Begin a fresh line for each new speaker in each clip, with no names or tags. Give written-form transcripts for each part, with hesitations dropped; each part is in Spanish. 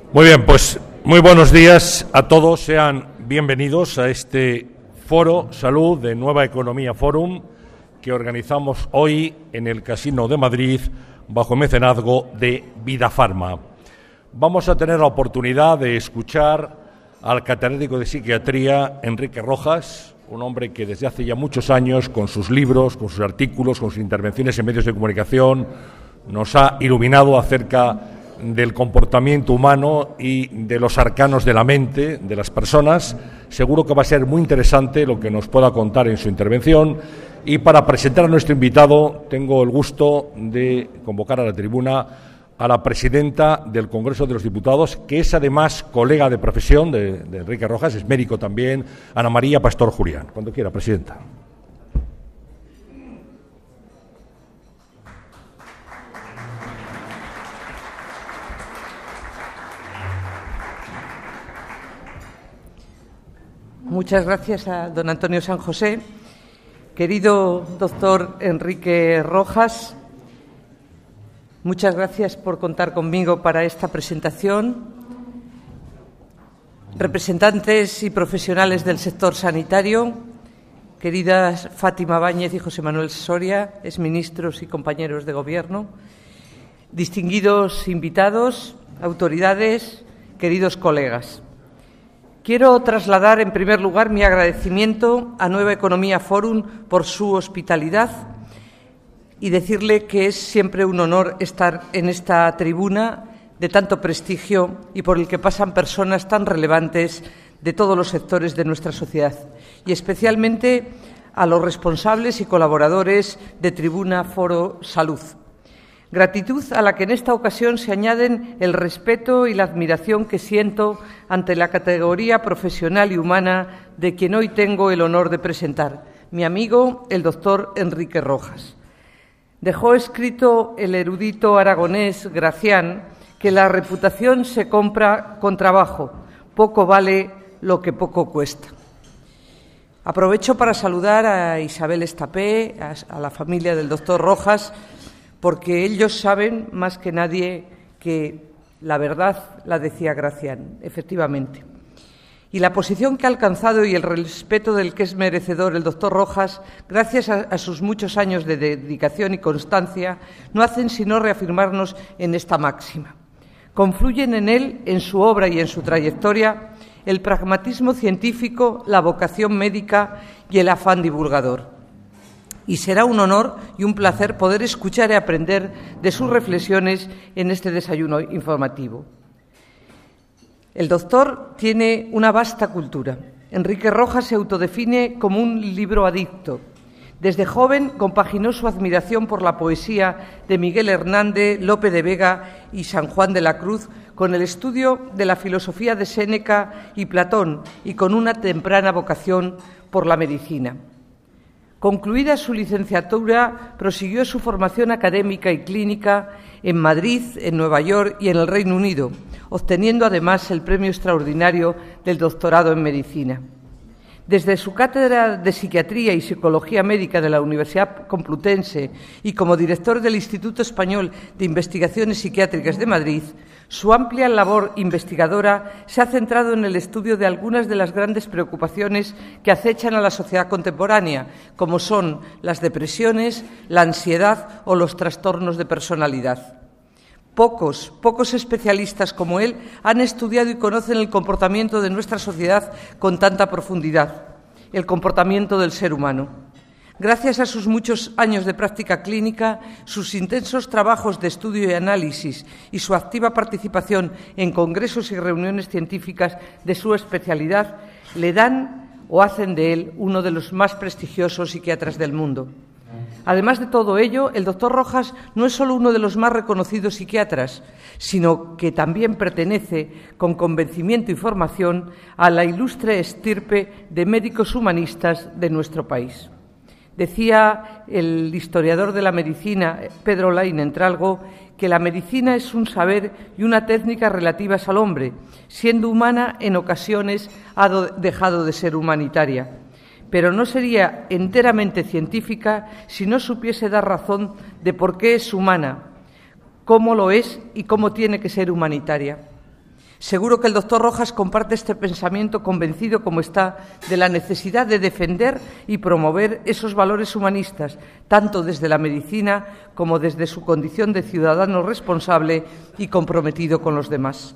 Muy bien, pues muy buenos días a todos. Sean bienvenidos a este Foro Salud de Nueva Economía Forum que organizamos hoy en el Casino de Madrid bajo el mecenazgo de Vidafarma. Vamos a tener la oportunidad de escuchar al catedrático de psiquiatría Enrique Rojas, un hombre que desde hace ya muchos años, con sus libros, con sus artículos, con sus intervenciones en medios de comunicación, nos ha iluminado acerca del comportamiento humano y de los arcanos de la mente de las personas. Seguro que va a ser muy interesante lo que nos pueda contar en su intervención. Y para presentar a nuestro invitado, tengo el gusto de convocar a la tribuna a la presidenta del Congreso de los Diputados, que es además colega de profesión de Enrique Rojas, es médico también, Ana María Pastor Julián. Cuando quiera, presidenta.
Muchas gracias a don Antonio San José. Querido doctor Enrique Rojas, muchas gracias por contar conmigo para esta presentación. Representantes y profesionales del sector sanitario, queridas Fátima Báñez y José Manuel Soria, exministros y compañeros de Gobierno, distinguidos invitados, autoridades, queridos colegas. Quiero trasladar, en primer lugar, mi agradecimiento a Nueva Economía Forum por su hospitalidad y decirle que es siempre un honor estar en esta tribuna de tanto prestigio y por el que pasan personas tan relevantes de todos los sectores de nuestra sociedad, y especialmente a los responsables y colaboradores de Tribuna Foro Salud. Gratitud a la que en esta ocasión se añaden el respeto y la admiración que siento ante la categoría profesional y humana de quien hoy tengo el honor de presentar, mi amigo, el doctor Enrique Rojas. Dejó escrito el erudito aragonés Gracián que la reputación se compra con trabajo, poco vale lo que poco cuesta. Aprovecho para saludar a Isabel Estapé, a la familia del doctor Rojas, porque ellos saben más que nadie que la verdad la decía Gracián, efectivamente. Y la posición que ha alcanzado y el respeto del que es merecedor el doctor Rojas, gracias a sus muchos años de dedicación y constancia, no hacen sino reafirmarnos en esta máxima. Confluyen en él, en su obra y en su trayectoria, el pragmatismo científico, la vocación médica y el afán divulgador. Y será un honor y un placer poder escuchar y aprender de sus reflexiones en este desayuno informativo. El doctor tiene una vasta cultura. Enrique Rojas se autodefine como un libroadicto. Desde joven compaginó su admiración por la poesía de Miguel Hernández, Lope de Vega y San Juan de la Cruz con el estudio de la filosofía de Séneca y Platón y con una temprana vocación por la medicina. Concluida su licenciatura, prosiguió su formación académica y clínica en Madrid, en Nueva York y en el Reino Unido, obteniendo además el premio extraordinario del doctorado en medicina. Desde su cátedra de Psiquiatría y Psicología Médica de la Universidad Complutense y como director del Instituto Español de Investigaciones Psiquiátricas de Madrid, su amplia labor investigadora se ha centrado en el estudio de algunas de las grandes preocupaciones que acechan a la sociedad contemporánea, como son las depresiones, la ansiedad o los trastornos de personalidad. Pocos especialistas como él han estudiado y conocen el comportamiento de nuestra sociedad con tanta profundidad, el comportamiento del ser humano. Gracias a sus muchos años de práctica clínica, sus intensos trabajos de estudio y análisis y su activa participación en congresos y reuniones científicas de su especialidad, le dan o hacen de él uno de los más prestigiosos psiquiatras del mundo. Además de todo ello, el doctor Rojas no es solo uno de los más reconocidos psiquiatras, sino que también pertenece, con convencimiento y formación, a la ilustre estirpe de médicos humanistas de nuestro país. Decía el historiador de la medicina, Pedro Laín Entralgo, que la medicina es un saber y una técnica relativas al hombre. Siendo humana, en ocasiones ha dejado de ser humanitaria. Pero no sería enteramente científica si no supiese dar razón de por qué es humana, cómo lo es y cómo tiene que ser humanitaria. Seguro que el doctor Rojas comparte este pensamiento, convencido como está de la necesidad de defender y promover esos valores humanistas, tanto desde la medicina como desde su condición de ciudadano responsable y comprometido con los demás.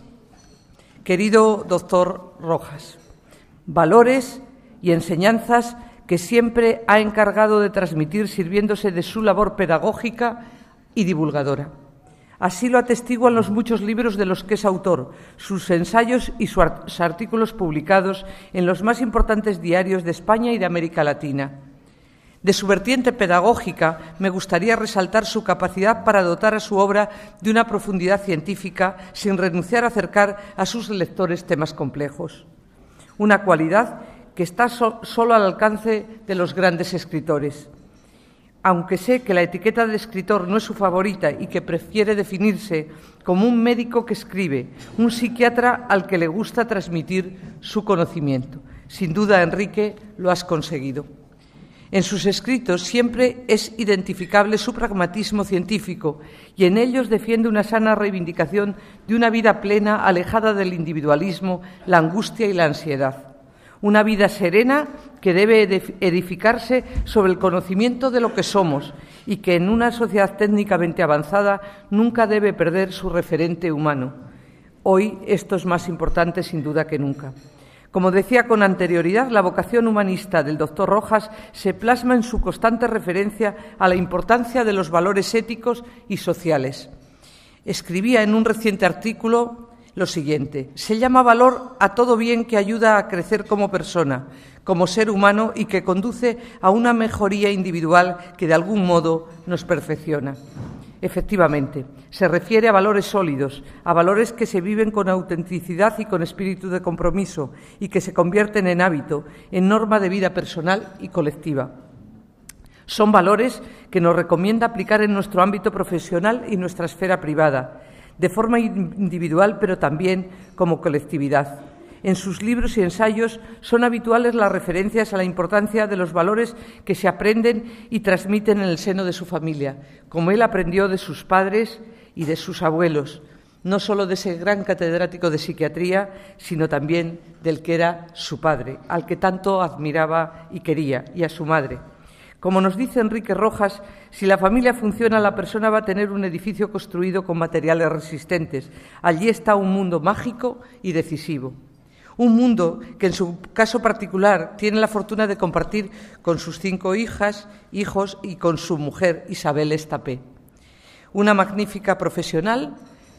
Querido doctor Rojas, valores y enseñanzas que siempre ha encargado de transmitir sirviéndose de su labor pedagógica y divulgadora. Así lo atestiguan los muchos libros de los que es autor, sus ensayos y sus artículos publicados en los más importantes diarios de España y de América Latina. De su vertiente pedagógica, me gustaría resaltar su capacidad para dotar a su obra de una profundidad científica sin renunciar a acercar a sus lectores temas complejos. Una cualidad que está solo al alcance de los grandes escritores. Aunque sé que la etiqueta de escritor no es su favorita y que prefiere definirse como un médico que escribe, un psiquiatra al que le gusta transmitir su conocimiento. Sin duda, Enrique, lo has conseguido. En sus escritos siempre es identificable su pragmatismo científico y en ellos defiende una sana reivindicación de una vida plena, alejada del individualismo, la angustia y la ansiedad. Una vida serena que debe edificarse sobre el conocimiento de lo que somos y que en una sociedad técnicamente avanzada nunca debe perder su referente humano. Hoy esto es más importante sin duda que nunca. Como decía con anterioridad, la vocación humanista del doctor Rojas se plasma en su constante referencia a la importancia de los valores éticos y sociales. Escribía en un reciente artículo lo siguiente: se llama valor a todo bien que ayuda a crecer como persona, como ser humano y que conduce a una mejoría individual que de algún modo nos perfecciona. Efectivamente, se refiere a valores sólidos, a valores que se viven con autenticidad y con espíritu de compromiso y que se convierten en hábito, en norma de vida personal y colectiva. Son valores que nos recomienda aplicar en nuestro ámbito profesional y nuestra esfera privada, de forma individual, pero también como colectividad. En sus libros y ensayos son habituales las referencias a la importancia de los valores que se aprenden y transmiten en el seno de su familia, como él aprendió de sus padres y de sus abuelos, no solo de ese gran catedrático de psiquiatría, sino también del que era su padre, al que tanto admiraba y quería, y a su madre. Como nos dice Enrique Rojas, si la familia funciona, la persona va a tener un edificio construido con materiales resistentes. Allí está un mundo mágico y decisivo. Un mundo que, en su caso particular, tiene la fortuna de compartir con sus 5 hijos y con su mujer, Isabel Estapé. Una magnífica profesional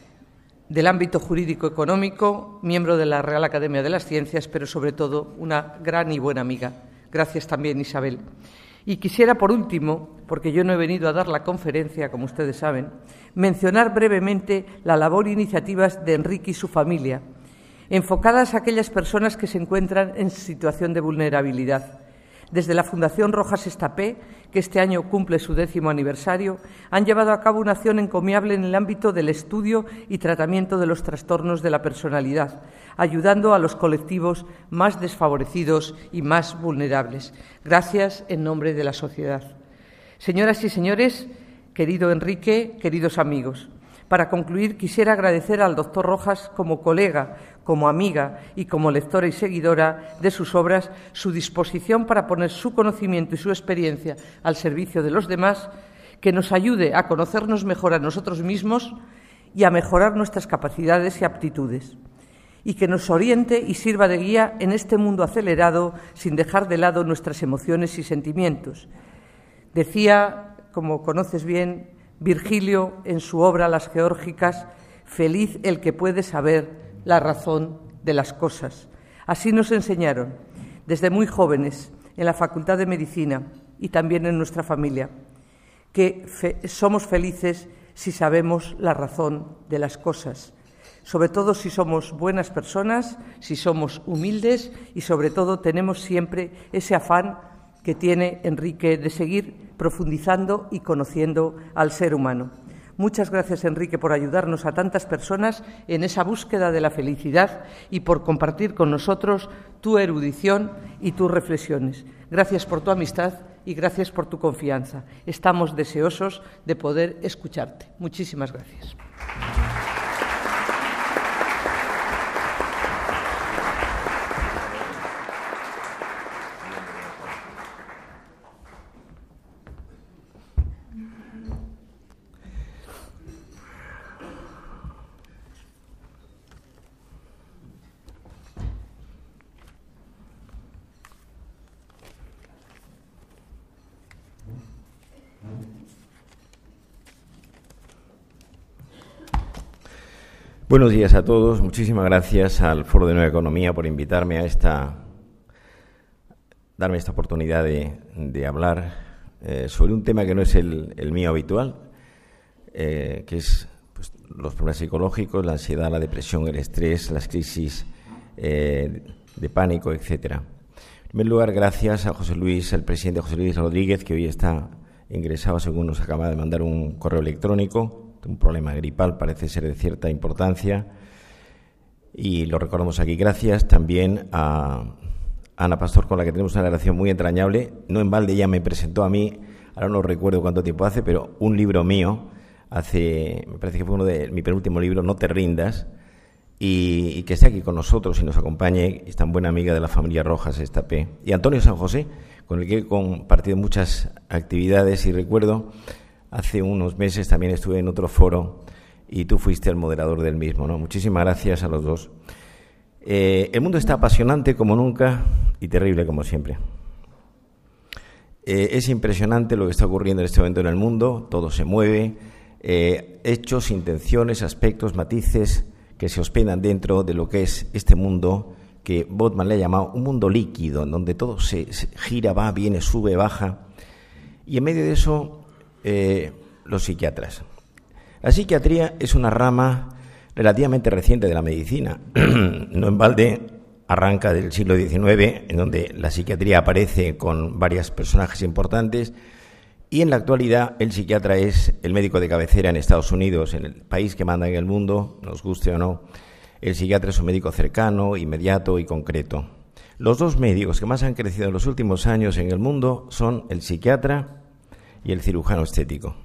del ámbito jurídico-económico, miembro de la Real Academia de las Ciencias, pero sobre todo una gran y buena amiga. Gracias también, Isabel. Y quisiera, por último, porque yo no he venido a dar la conferencia, como ustedes saben, mencionar brevemente la labor e iniciativas de Enrique y su familia, enfocadas a aquellas personas que se encuentran en situación de vulnerabilidad. Desde la Fundación Rojas Estapé, que este año cumple su 10º aniversario, han llevado a cabo una acción encomiable en el ámbito del estudio y tratamiento de los trastornos de la personalidad, ayudando a los colectivos más desfavorecidos y más vulnerables. Gracias en nombre de la sociedad. Señoras y señores, querido Enrique, queridos amigos, para concluir quisiera agradecer al doctor Rojas como colega, como amiga y como lectora y seguidora de sus obras, su disposición para poner su conocimiento y su experiencia al servicio de los demás, que nos ayude a conocernos mejor a nosotros mismos y a mejorar nuestras capacidades y aptitudes, y que nos oriente y sirva de guía en este mundo acelerado sin dejar de lado nuestras emociones y sentimientos. Decía, como conoces bien, Virgilio en su obra Las Geórgicas: feliz el que puede saber la razón de las cosas. Así nos enseñaron desde muy jóvenes en la Facultad de Medicina y también en nuestra familia, que somos felices si sabemos la razón de las cosas, sobre todo si somos buenas personas, si somos humildes y sobre todo tenemos siempre ese afán que tiene Enrique de seguir profundizando y conociendo al ser humano. Muchas gracias, Enrique, por ayudarnos a tantas personas en esa búsqueda de la felicidad y por compartir con nosotros tu erudición y tus reflexiones. Gracias por tu amistad y gracias por tu confianza. Estamos deseosos de poder escucharte. Muchísimas gracias.
Buenos días a todos. Muchísimas gracias al Foro de Nueva Economía por invitarme darme esta oportunidad de hablar sobre un tema que no es el mío habitual, que es pues, los problemas psicológicos, la ansiedad, la depresión, el estrés, las crisis de pánico, etcétera. En primer lugar, gracias a José Luis, al presidente José Luis Rodríguez, que hoy está ingresado, según nos acaba de mandar un correo electrónico. Un problema gripal parece ser de cierta importancia y lo recordamos aquí. Gracias también a Ana Pastor, con la que tenemos una relación muy entrañable. No en balde ella me presentó a mí, ahora no recuerdo cuánto tiempo hace, pero un libro mío, me parece que fue uno de mi penúltimo libro, No te rindas, y que esté aquí con nosotros y nos acompañe, es tan buena amiga de la familia Rojas, esta P. Y Antonio San José, con el que he compartido muchas actividades y recuerdo. Hace unos meses también estuve en otro foro y tú fuiste el moderador del mismo, ¿no? Muchísimas gracias a los dos. El mundo está apasionante como nunca y terrible como siempre. Es impresionante lo que está ocurriendo en este momento en el mundo, todo se mueve, hechos, intenciones, aspectos, matices que se hospedan dentro de lo que es este mundo que Botman le ha llamado un mundo líquido, en donde todo se gira, va, viene, sube, baja. Y en medio de eso, los psiquiatras. La psiquiatría es una rama relativamente reciente de la medicina. No en balde arranca del siglo XIX, en donde la psiquiatría aparece con varios personajes importantes, y en la actualidad el psiquiatra es el médico de cabecera en Estados Unidos, en el país que manda en el mundo, nos guste o no. El psiquiatra es un médico cercano, inmediato y concreto. Los dos médicos que más han crecido en los últimos años en el mundo son el psiquiatra y el cirujano estético.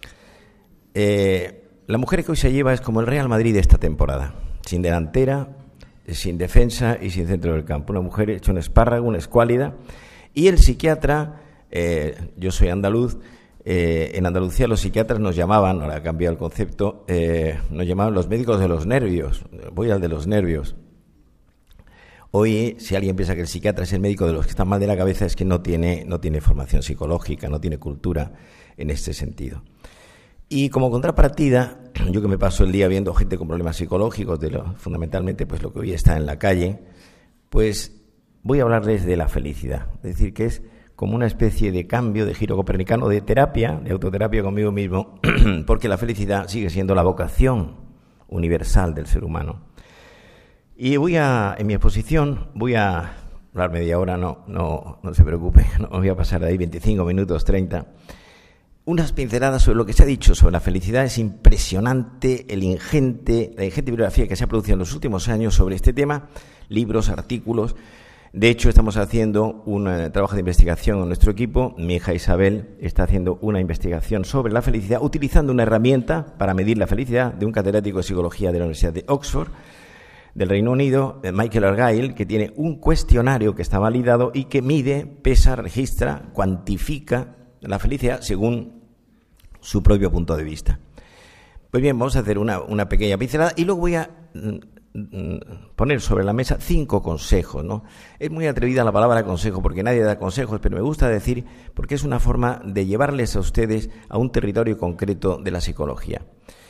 La mujer que hoy se lleva es como el Real Madrid de esta temporada, sin delantera, sin defensa y sin centro del campo. Una mujer hecha un espárrago, una escuálida. Y el psiquiatra, yo soy andaluz, en Andalucía los psiquiatras nos llamaban, ahora ha cambiado el concepto, nos llamaban los médicos de los nervios. Voy al de los nervios. Hoy, si alguien piensa que el psiquiatra es el médico de los que están mal de la cabeza, es que no tiene formación psicológica, no tiene cultura en este sentido. Y como contrapartida, yo que me paso el día viendo gente con problemas psicológicos, fundamentalmente pues lo que hoy está en la calle, pues voy a hablarles de la felicidad. Es decir, que es como una especie de cambio, de giro copernicano, de terapia, de autoterapia conmigo mismo, porque la felicidad sigue siendo la vocación universal del ser humano. Y en mi exposición, voy a hablar media hora, no se preocupe, no voy a pasar de ahí 25 minutos, 30. Unas pinceladas sobre lo que se ha dicho sobre la felicidad. Es impresionante la ingente bibliografía que se ha producido en los últimos años sobre este tema, libros, artículos. De hecho, estamos haciendo un trabajo de investigación en nuestro equipo. Mi hija Isabel está haciendo una investigación sobre la felicidad, utilizando una herramienta para medir la felicidad de un catedrático de psicología de la Universidad de Oxford, del Reino Unido, Michael Argyle, que tiene un cuestionario que está validado y que mide, pesa, registra, cuantifica la felicidad según su propio punto de vista. Pues bien, vamos a hacer una pequeña pincelada y luego voy a poner sobre la mesa 5 consejos, ¿no? Es muy atrevida la palabra consejo porque nadie da consejos, pero me gusta decir porque es una forma de llevarles a ustedes a un territorio concreto de la psicología.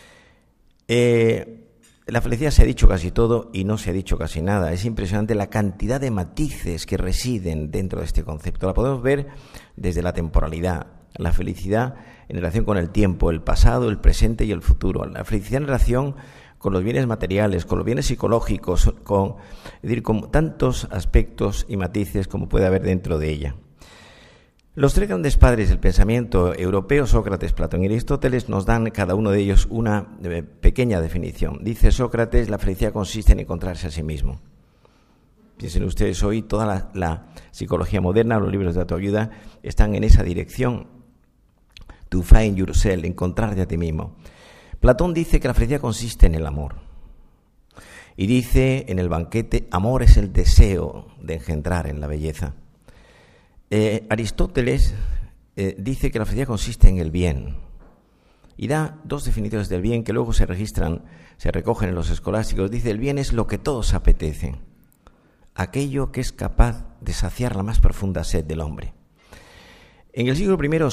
La felicidad se ha dicho casi todo y no se ha dicho casi nada. Es impresionante la cantidad de matices que residen dentro de este concepto. La podemos ver desde la temporalidad, la felicidad en relación con el tiempo, el pasado, el presente y el futuro. La felicidad en relación con los bienes materiales, con los bienes psicológicos, con tantos aspectos y matices como puede haber dentro de ella. Los 3 grandes padres del pensamiento europeo, Sócrates, Platón y Aristóteles, nos dan cada uno de ellos una pequeña definición. Dice Sócrates, la felicidad consiste en encontrarse a sí mismo. Piensen ustedes, hoy toda la psicología moderna, los libros de autoayuda, están en esa dirección. To find yourself, encontrarte a ti mismo. Platón dice que la felicidad consiste en el amor. Y dice en el banquete, amor es el deseo de engendrar en la belleza. Aristóteles dice que la felicidad consiste en el bien y da 2 definiciones del bien que luego se recogen en los escolásticos. Dice, el bien es lo que todos apetecen, aquello que es capaz de saciar la más profunda sed del hombre. En el siglo I,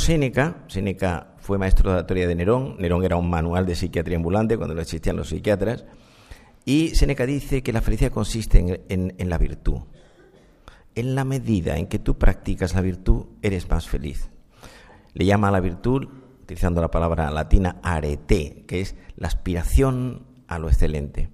Séneca fue maestro de oratoria de Nerón. Nerón era un manual de psiquiatría ambulante cuando no existían los psiquiatras. Y Séneca dice que la felicidad consiste en la virtud. En la medida en que tú practicas la virtud, eres más feliz. Le llama a la virtud, utilizando la palabra latina, arete, que es la aspiración a lo excelente.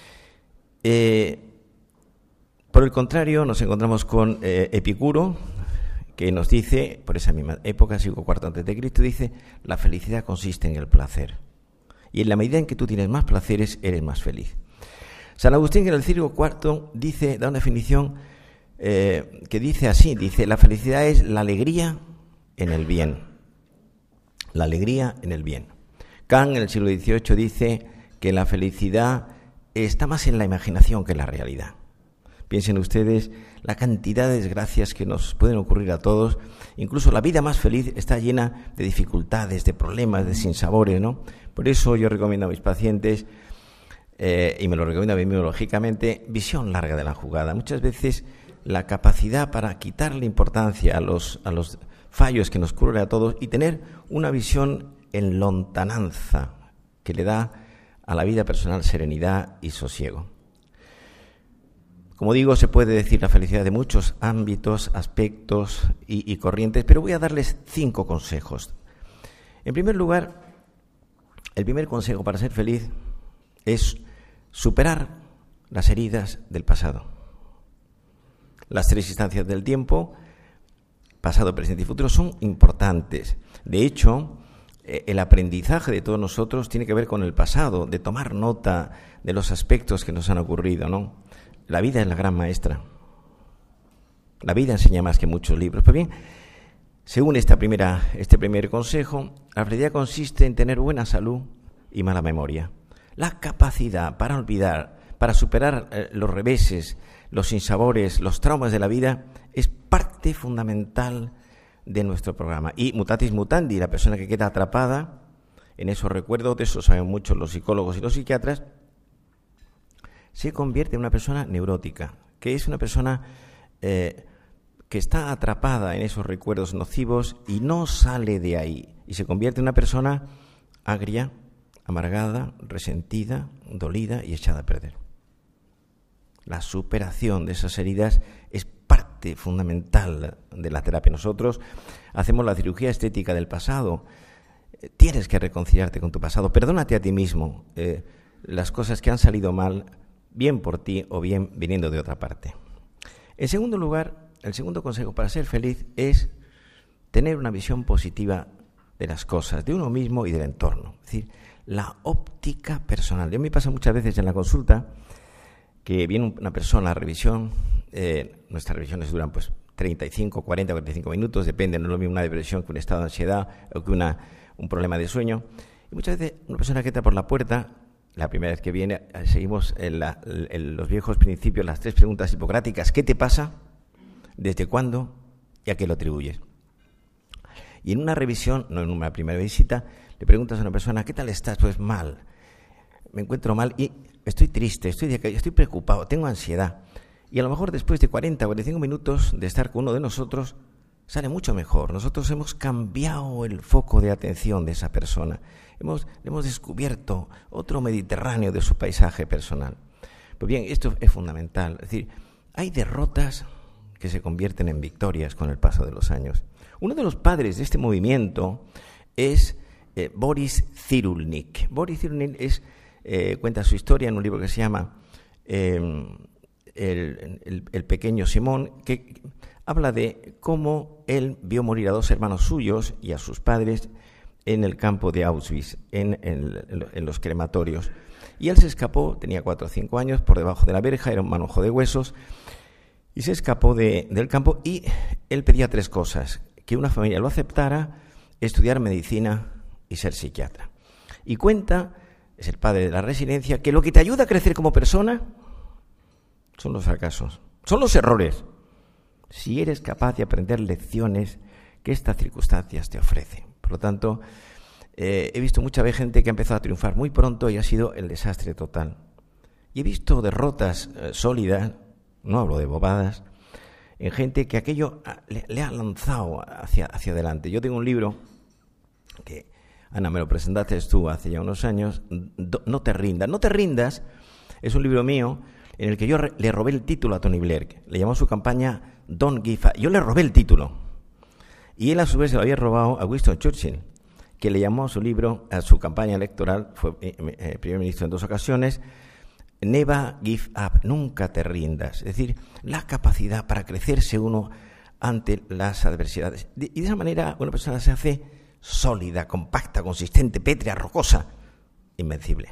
Por el contrario, nos encontramos con Epicuro, que nos dice, por esa misma época, siglo IV a.C., dice, la felicidad consiste en el placer. Y en la medida en que tú tienes más placeres, eres más feliz. San Agustín, en el siglo IV, da una definición que dice así, dice, la felicidad es la alegría en el bien. La alegría en el bien. Kant, en el siglo XVIII, dice que la felicidad está más en la imaginación que en la realidad. Piensen ustedes la cantidad de desgracias que nos pueden ocurrir a todos. Incluso la vida más feliz está llena de dificultades, de problemas, de sinsabores, ¿no? Por eso yo recomiendo a mis pacientes, y me lo recomiendo a mí mismo, lógicamente, visión larga de la jugada. Muchas veces la capacidad para quitarle importancia a los fallos que nos ocurren a todos y tener una visión en lontananza que le da a la vida personal serenidad y sosiego. Como digo, se puede decir la felicidad de muchos ámbitos, aspectos y corrientes, pero voy a darles 5 consejos. En primer lugar, el primer consejo para ser feliz es superar las heridas del pasado. Las 3 instancias del tiempo, pasado, presente y futuro, son importantes. De hecho, el aprendizaje de todos nosotros tiene que ver con el pasado, de tomar nota de los aspectos que nos han ocurrido, ¿no? La vida es la gran maestra. La vida enseña más que muchos libros. Pues bien, según este primer consejo, la felicidad consiste en tener buena salud y mala memoria. La capacidad para olvidar, para superar los reveses, los sinsabores, los traumas de la vida, es parte fundamental de nuestro programa. Y mutatis mutandi, la persona que queda atrapada en esos recuerdos, de eso saben mucho los psicólogos y los psiquiatras, se convierte en una persona neurótica, que es una persona que está atrapada en esos recuerdos nocivos y no sale de ahí. Y se convierte en una persona agria, amargada, resentida, dolida y echada a perder. La superación de esas heridas es parte fundamental de la terapia. Nosotros hacemos la cirugía estética del pasado. Tienes que reconciliarte con tu pasado. Perdónate a ti mismo las cosas que han salido mal, bien por ti o bien viniendo de otra parte. En segundo lugar, el segundo consejo para ser feliz es tener una visión positiva de las cosas, de uno mismo y del entorno. Es decir, la óptica personal. Yo me pasa muchas veces en la consulta que viene una persona a revisión, nuestras revisiones duran pues 35, 40, 45 minutos, depende, no es lo mismo una depresión que un estado de ansiedad o que un problema de sueño. Y muchas veces una persona que entra por la puerta, la primera vez que viene, seguimos los viejos principios, las 3 preguntas hipocráticas. ¿Qué te pasa? ¿Desde cuándo? ¿Y a qué lo atribuyes? Y en una revisión, no en una primera visita, le preguntas a una persona, ¿qué tal estás? Pues mal, me encuentro mal y estoy triste, estoy preocupado, tengo ansiedad. Y a lo mejor después de 40 o 45 minutos de estar con uno de nosotros, sale mucho mejor. Nosotros hemos cambiado el foco de atención de esa persona. Hemos descubierto otro Mediterráneo de su paisaje personal. Pues bien, esto es fundamental. Es decir, hay derrotas que se convierten en victorias con el paso de los años. Uno de los padres de este movimiento es Boris Cyrulnik. Boris Cyrulnik cuenta su historia en un libro que se llama El pequeño Simón, que habla de cómo él vio morir a 2 hermanos suyos y a sus padres en el campo de Auschwitz, en los crematorios. Y él se escapó, tenía 4 o 5 años, por debajo de la verja, era un manojo de huesos, y se escapó del campo y él pedía 3 cosas: que una familia lo aceptara, estudiar medicina y ser psiquiatra. Y cuenta, es el padre de la resiliencia, que lo que te ayuda a crecer como persona son los fracasos, son los errores. Si eres capaz de aprender lecciones que estas circunstancias te ofrecen. Por lo tanto, he visto mucha gente que ha empezado a triunfar muy pronto y ha sido el desastre total. Y he visto derrotas sólidas, no hablo de bobadas, en gente que aquello le ha lanzado hacia adelante. Yo tengo un libro que, Ana, me lo presentaste tú hace ya unos años, No te rindas. No te rindas Es un libro mío en el que yo le robé el título a Tony Blair. Le llamó su campaña Don't Give Up. Yo le robé el título. Y él a su vez se lo había robado a Winston Churchill, que le llamó su libro, a su campaña electoral, fue primer ministro en 2 ocasiones, Never Give Up, nunca te rindas. Es decir, la capacidad para crecerse uno ante las adversidades. Y de esa manera una persona se hace sólida, compacta, consistente, pétrea, rocosa, invencible.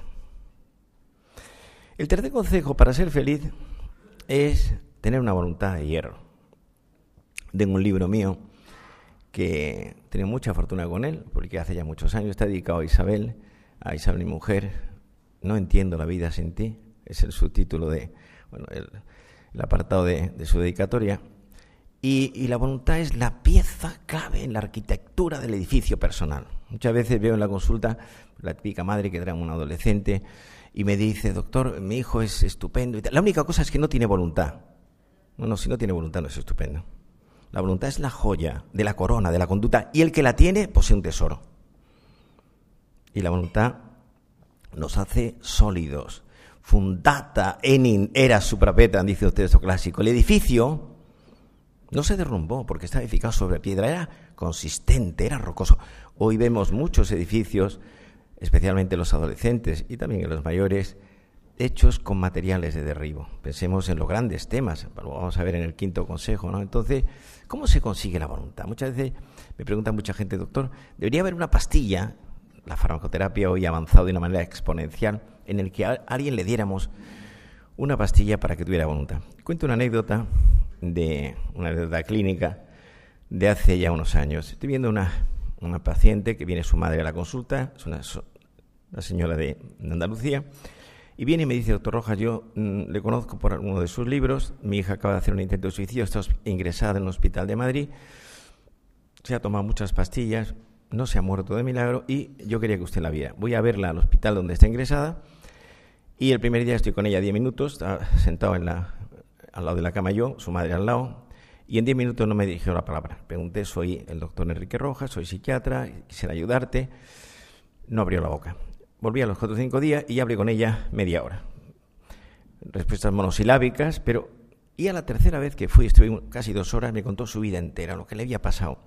El tercer consejo para ser feliz es tener una voluntad de hierro. Tengo un libro mío que he tenido mucha fortuna con él, porque hace ya muchos años está dedicado a Isabel, mi mujer. No entiendo la vida sin ti, es el subtítulo de, el apartado de su dedicatoria. Y la voluntad es la pieza clave en la arquitectura del edificio personal. Muchas veces veo en la consulta la típica madre que trae a un adolescente y me dice: doctor, mi hijo es estupendo. La única cosa es que no tiene voluntad. No, si no tiene voluntad no es estupendo. La voluntad es la joya de la corona, de la conducta, y el que la tiene posee un tesoro. Y la voluntad nos hace sólidos. Fundata enim era suprapetam, dice un texto clásico. El edificio no se derrumbó porque estaba edificado sobre piedra, era consistente, era rocoso. Hoy vemos muchos edificios, especialmente los adolescentes y también en los mayores, hechos con materiales de derribo. Pensemos en los grandes temas, lo vamos a ver en el 5º consejo, ¿no? Entonces, ¿cómo se consigue la voluntad? Muchas veces me pregunta mucha gente: doctor, debería haber una pastilla, la farmacoterapia hoy ha avanzado de una manera exponencial, en el que a alguien le diéramos una pastilla para que tuviera voluntad. Cuento una anécdota clínica de hace ya unos años. Estoy viendo una paciente que viene su madre a la consulta, es una señora de Andalucía, y viene y me dice: doctor Rojas, yo le conozco por uno de sus libros, mi hija acaba de hacer un intento de suicidio, está ingresada en un hospital de Madrid, se ha tomado muchas pastillas, no se ha muerto de milagro y yo quería que usted la viera. Voy a verla al hospital donde está ingresada y el primer día estoy con ella 10 minutos, estaba sentado al lado de la cama yo, su madre al lado, y en 10 minutos no me dirigió la palabra. Pregunté: soy el doctor Enrique Rojas, soy psiquiatra, quisiera ayudarte. No abrió la boca. Volví a los 4 o 5 días y hablé con ella media hora. Respuestas monosilábicas, y a la tercera vez que fui, estuve casi 2 horas, me contó su vida entera, lo que le había pasado.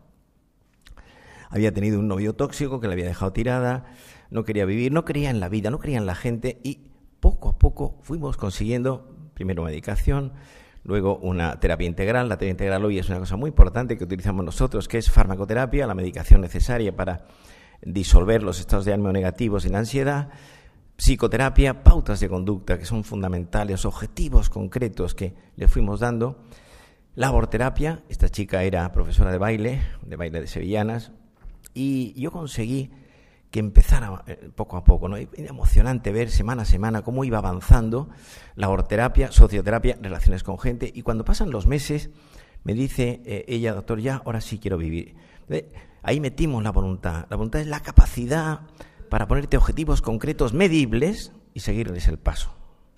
Había tenido un novio tóxico que la había dejado tirada, no quería vivir, no creía en la vida, no creía en la gente, y poco a poco fuimos consiguiendo primero medicación, luego una terapia integral. La terapia integral hoy es una cosa muy importante que utilizamos nosotros, que es farmacoterapia, la medicación necesaria para disolver los estados de ánimo negativos y la ansiedad, psicoterapia, pautas de conducta que son fundamentales, objetivos concretos que le fuimos dando, laborterapia. Esta chica era profesora de baile de sevillanas, y yo conseguí que empezara poco a poco, ¿no? Era emocionante ver semana a semana cómo iba avanzando laborterapia, socioterapia, relaciones con gente, y cuando pasan los meses me dice ella: doctor, ya, ahora sí quiero vivir. Ahí metimos la voluntad. La voluntad es la capacidad para ponerte objetivos concretos, medibles, y seguirles el paso.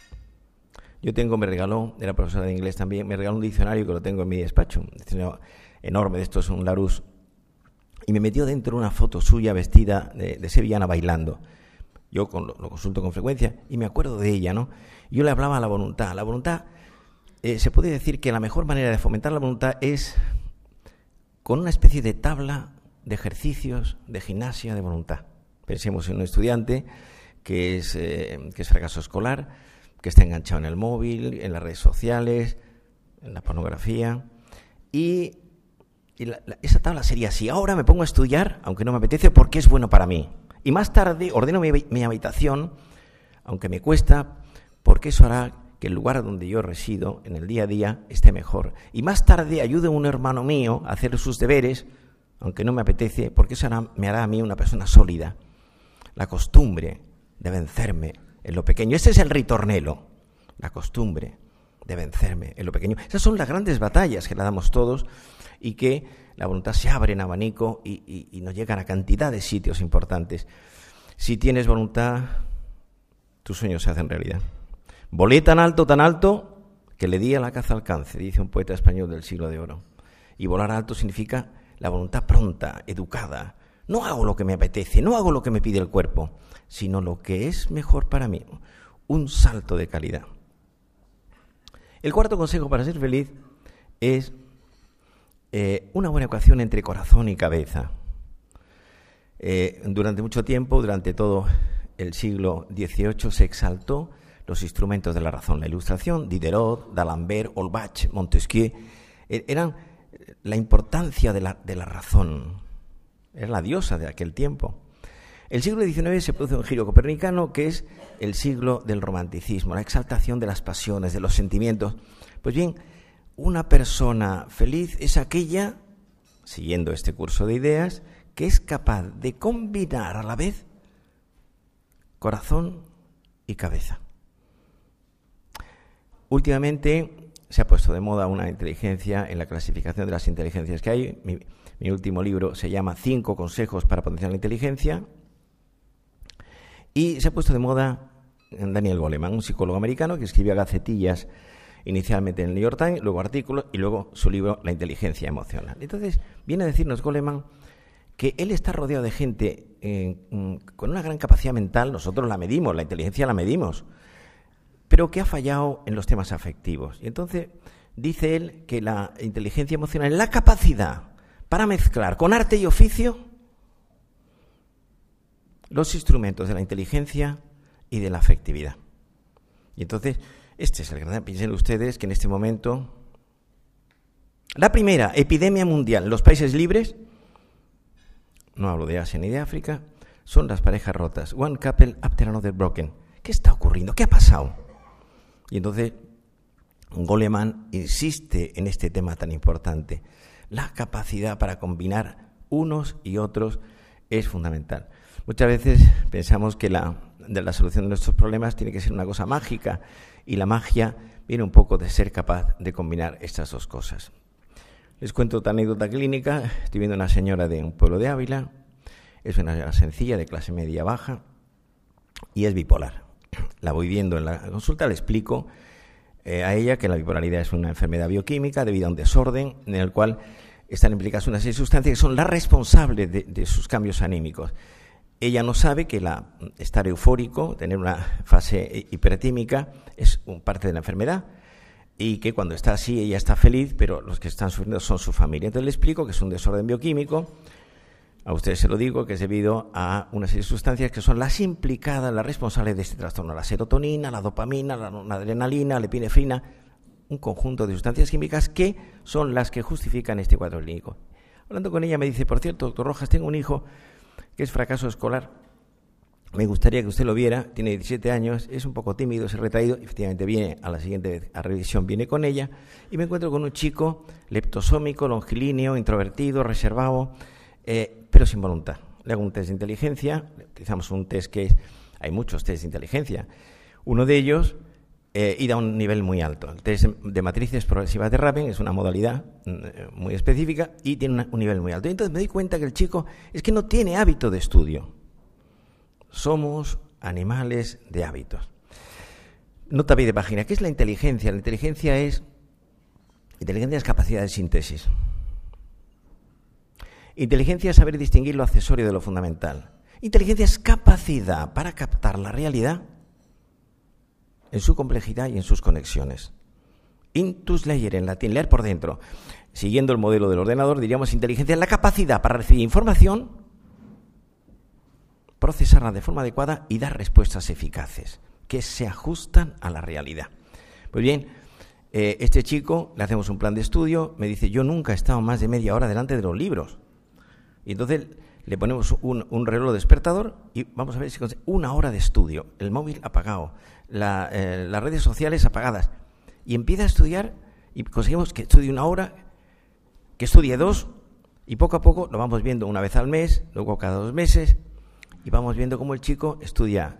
Me regaló, era profesora de inglés también, me regaló un diccionario que lo tengo en mi despacho, un diccionario enorme, de estos, un Larousse, y me metió dentro una foto suya vestida de sevillana bailando. Yo lo consulto con frecuencia y me acuerdo de ella, ¿no? Yo le hablaba a la voluntad. La voluntad, se puede decir que la mejor manera de fomentar la voluntad es con una especie de tabla de ejercicios de gimnasia de voluntad. Pensemos en un estudiante que es fracaso escolar, que está enganchado en el móvil, en las redes sociales, en la pornografía, y esa tabla sería así: ahora me pongo a estudiar, aunque no me apetece, porque es bueno para mí. Y más tarde ordeno mi habitación, aunque me cuesta, porque eso hará que el lugar donde yo resido en el día a día esté mejor. Y más tarde ayudo a un hermano mío a hacer sus deberes, aunque no me apetece, porque eso me hará a mí una persona sólida. La costumbre de vencerme en lo pequeño. Ese es el ritornelo, la costumbre de vencerme en lo pequeño. Esas son las grandes batallas que le damos todos, y que la voluntad se abre en abanico y nos llegan a cantidad de sitios importantes. Si tienes voluntad, tus sueños se hacen realidad. Volé tan alto, que le di a la caza alcance, dice un poeta español del siglo de oro. Y volar alto significa la voluntad pronta, educada. No hago lo que me apetece, no hago lo que me pide el cuerpo, sino lo que es mejor para mí. un salto de calidad. El cuarto consejo para ser feliz es una buena ecuación entre corazón y cabeza. Durante mucho tiempo, durante todo el siglo XVIII, se exaltó los instrumentos de la razón. La Ilustración, Diderot, D'Alembert, Holbach, Montesquieu, eran la importancia de la razón. Era la diosa de aquel tiempo. El siglo XIX se produce un giro copernicano que es el siglo del romanticismo, la exaltación de las pasiones, de los sentimientos. Pues bien, una persona feliz es aquella, siguiendo este curso de ideas, que es capaz de combinar a la vez corazón y cabeza. Últimamente se ha puesto de moda una inteligencia en la clasificación de las inteligencias que hay. Mi último libro se llama 5 consejos para potenciar la inteligencia. Y se ha puesto de moda Daniel Goleman, un psicólogo americano que escribía gacetillas inicialmente en el New York Times, luego artículos y luego su libro La inteligencia emocional. Entonces viene a decirnos Goleman que él está rodeado de gente con una gran capacidad mental. Nosotros la medimos, la inteligencia la medimos, pero que ha fallado en los temas afectivos. Y entonces dice él que la inteligencia emocional es la capacidad para mezclar con arte y oficio los instrumentos de la inteligencia y de la afectividad. Y entonces, este es el gran... Piensen ustedes que en este momento la primera epidemia mundial en los países libres, no hablo de Asia ni de África, son las parejas rotas. One couple after another broken. ¿Qué está ocurriendo? ¿Qué ha pasado? Y entonces Goleman insiste en este tema tan importante. La capacidad para combinar unos y otros es fundamental. Muchas veces pensamos que la solución de nuestros problemas tiene que ser una cosa mágica, y la magia viene un poco de ser capaz de combinar estas dos cosas. Les cuento otra anécdota clínica. Estoy viendo una señora de un pueblo de Ávila, es una señora sencilla, de clase media baja, y es bipolar. La voy viendo en la consulta, le explico a ella que la bipolaridad es una enfermedad bioquímica debido a un desorden en el cual están implicadas una serie de sustancias que son las responsables de sus cambios anímicos. Ella no sabe que estar eufórico, tener una fase hipertímica, es parte de la enfermedad, y que cuando está así ella está feliz, pero los que están sufriendo son su familia. Entonces le explico que es un desorden bioquímico. A ustedes se lo digo, que es debido a una serie de sustancias que son las implicadas, las responsables de este trastorno: la serotonina, la dopamina, la adrenalina, la epinefrina, un conjunto de sustancias químicas que son las que justifican este cuadro clínico. Hablando con ella me dice: por cierto, doctor Rojas, tengo un hijo que es fracaso escolar. Me gustaría que usted lo viera, tiene 17 años, es un poco tímido, es retraído. Efectivamente viene a la siguiente vez a revisión, viene con ella, y me encuentro con un chico leptosómico, longilíneo, introvertido, reservado, pero sin voluntad. Le hago un test de inteligencia, utilizamos un test hay muchos test de inteligencia, uno de ellos, y da un nivel muy alto. El test de matrices progresivas de Raven es una modalidad muy específica y tiene un nivel muy alto. Y entonces me doy cuenta que el chico es que no tiene hábito de estudio. Somos animales de hábitos. Nota pie de página. ¿Qué es la inteligencia? La inteligencia es capacidad de síntesis. Inteligencia es saber distinguir lo accesorio de lo fundamental. Inteligencia es capacidad para captar la realidad en su complejidad y en sus conexiones. Intus leer, en latín, leer por dentro. Siguiendo el modelo del ordenador, diríamos inteligencia es la capacidad para recibir información, procesarla de forma adecuada y dar respuestas eficaces que se ajustan a la realidad. Pues bien, este chico, le hacemos un plan de estudio, me dice: yo nunca he estado más de media hora delante de los libros. Y entonces le ponemos un reloj despertador y vamos a ver si consigue 1 hora de estudio, el móvil apagado, las redes sociales apagadas, y empieza a estudiar, y conseguimos que estudie 1 hora, que estudie 2, y poco a poco lo vamos viendo una vez al mes, luego cada 2 meses, y vamos viendo cómo el chico estudia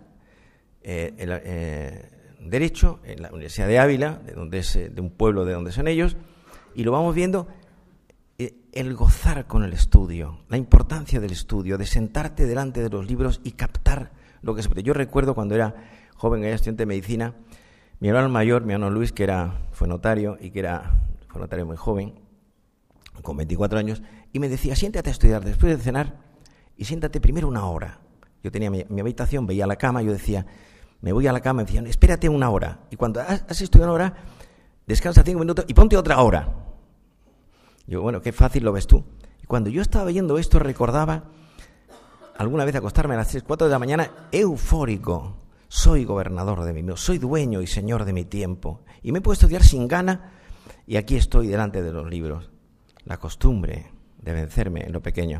Derecho en la Universidad de Ávila, de un pueblo de donde son ellos, y lo vamos viendo el gozar con el estudio, la importancia del estudio, de sentarte delante de los libros y captar lo que se puede. Yo recuerdo cuando era joven, era estudiante de medicina, mi hermano mayor, mi hermano Luis, que fue notario fue notario muy joven, con 24 años, y me decía: siéntate a estudiar después de cenar y siéntate primero 1 hora. Yo tenía mi habitación, veía la cama, yo decía: me voy a la cama y me decían, espérate una hora. Y cuando has estudiado una hora, descansa 5 minutos y ponte otra hora. Yo, bueno, qué fácil lo ves tú. Y cuando yo estaba viendo esto, recordaba alguna vez acostarme a las 3, 4 de la mañana, eufórico. Soy gobernador de mí mismo, soy dueño y señor de mi tiempo. Y me he puesto a estudiar sin gana y aquí estoy delante de los libros. La costumbre de vencerme en lo pequeño.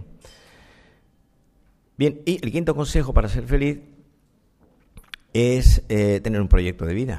Bien, y el quinto consejo para ser feliz es tener un proyecto de vida.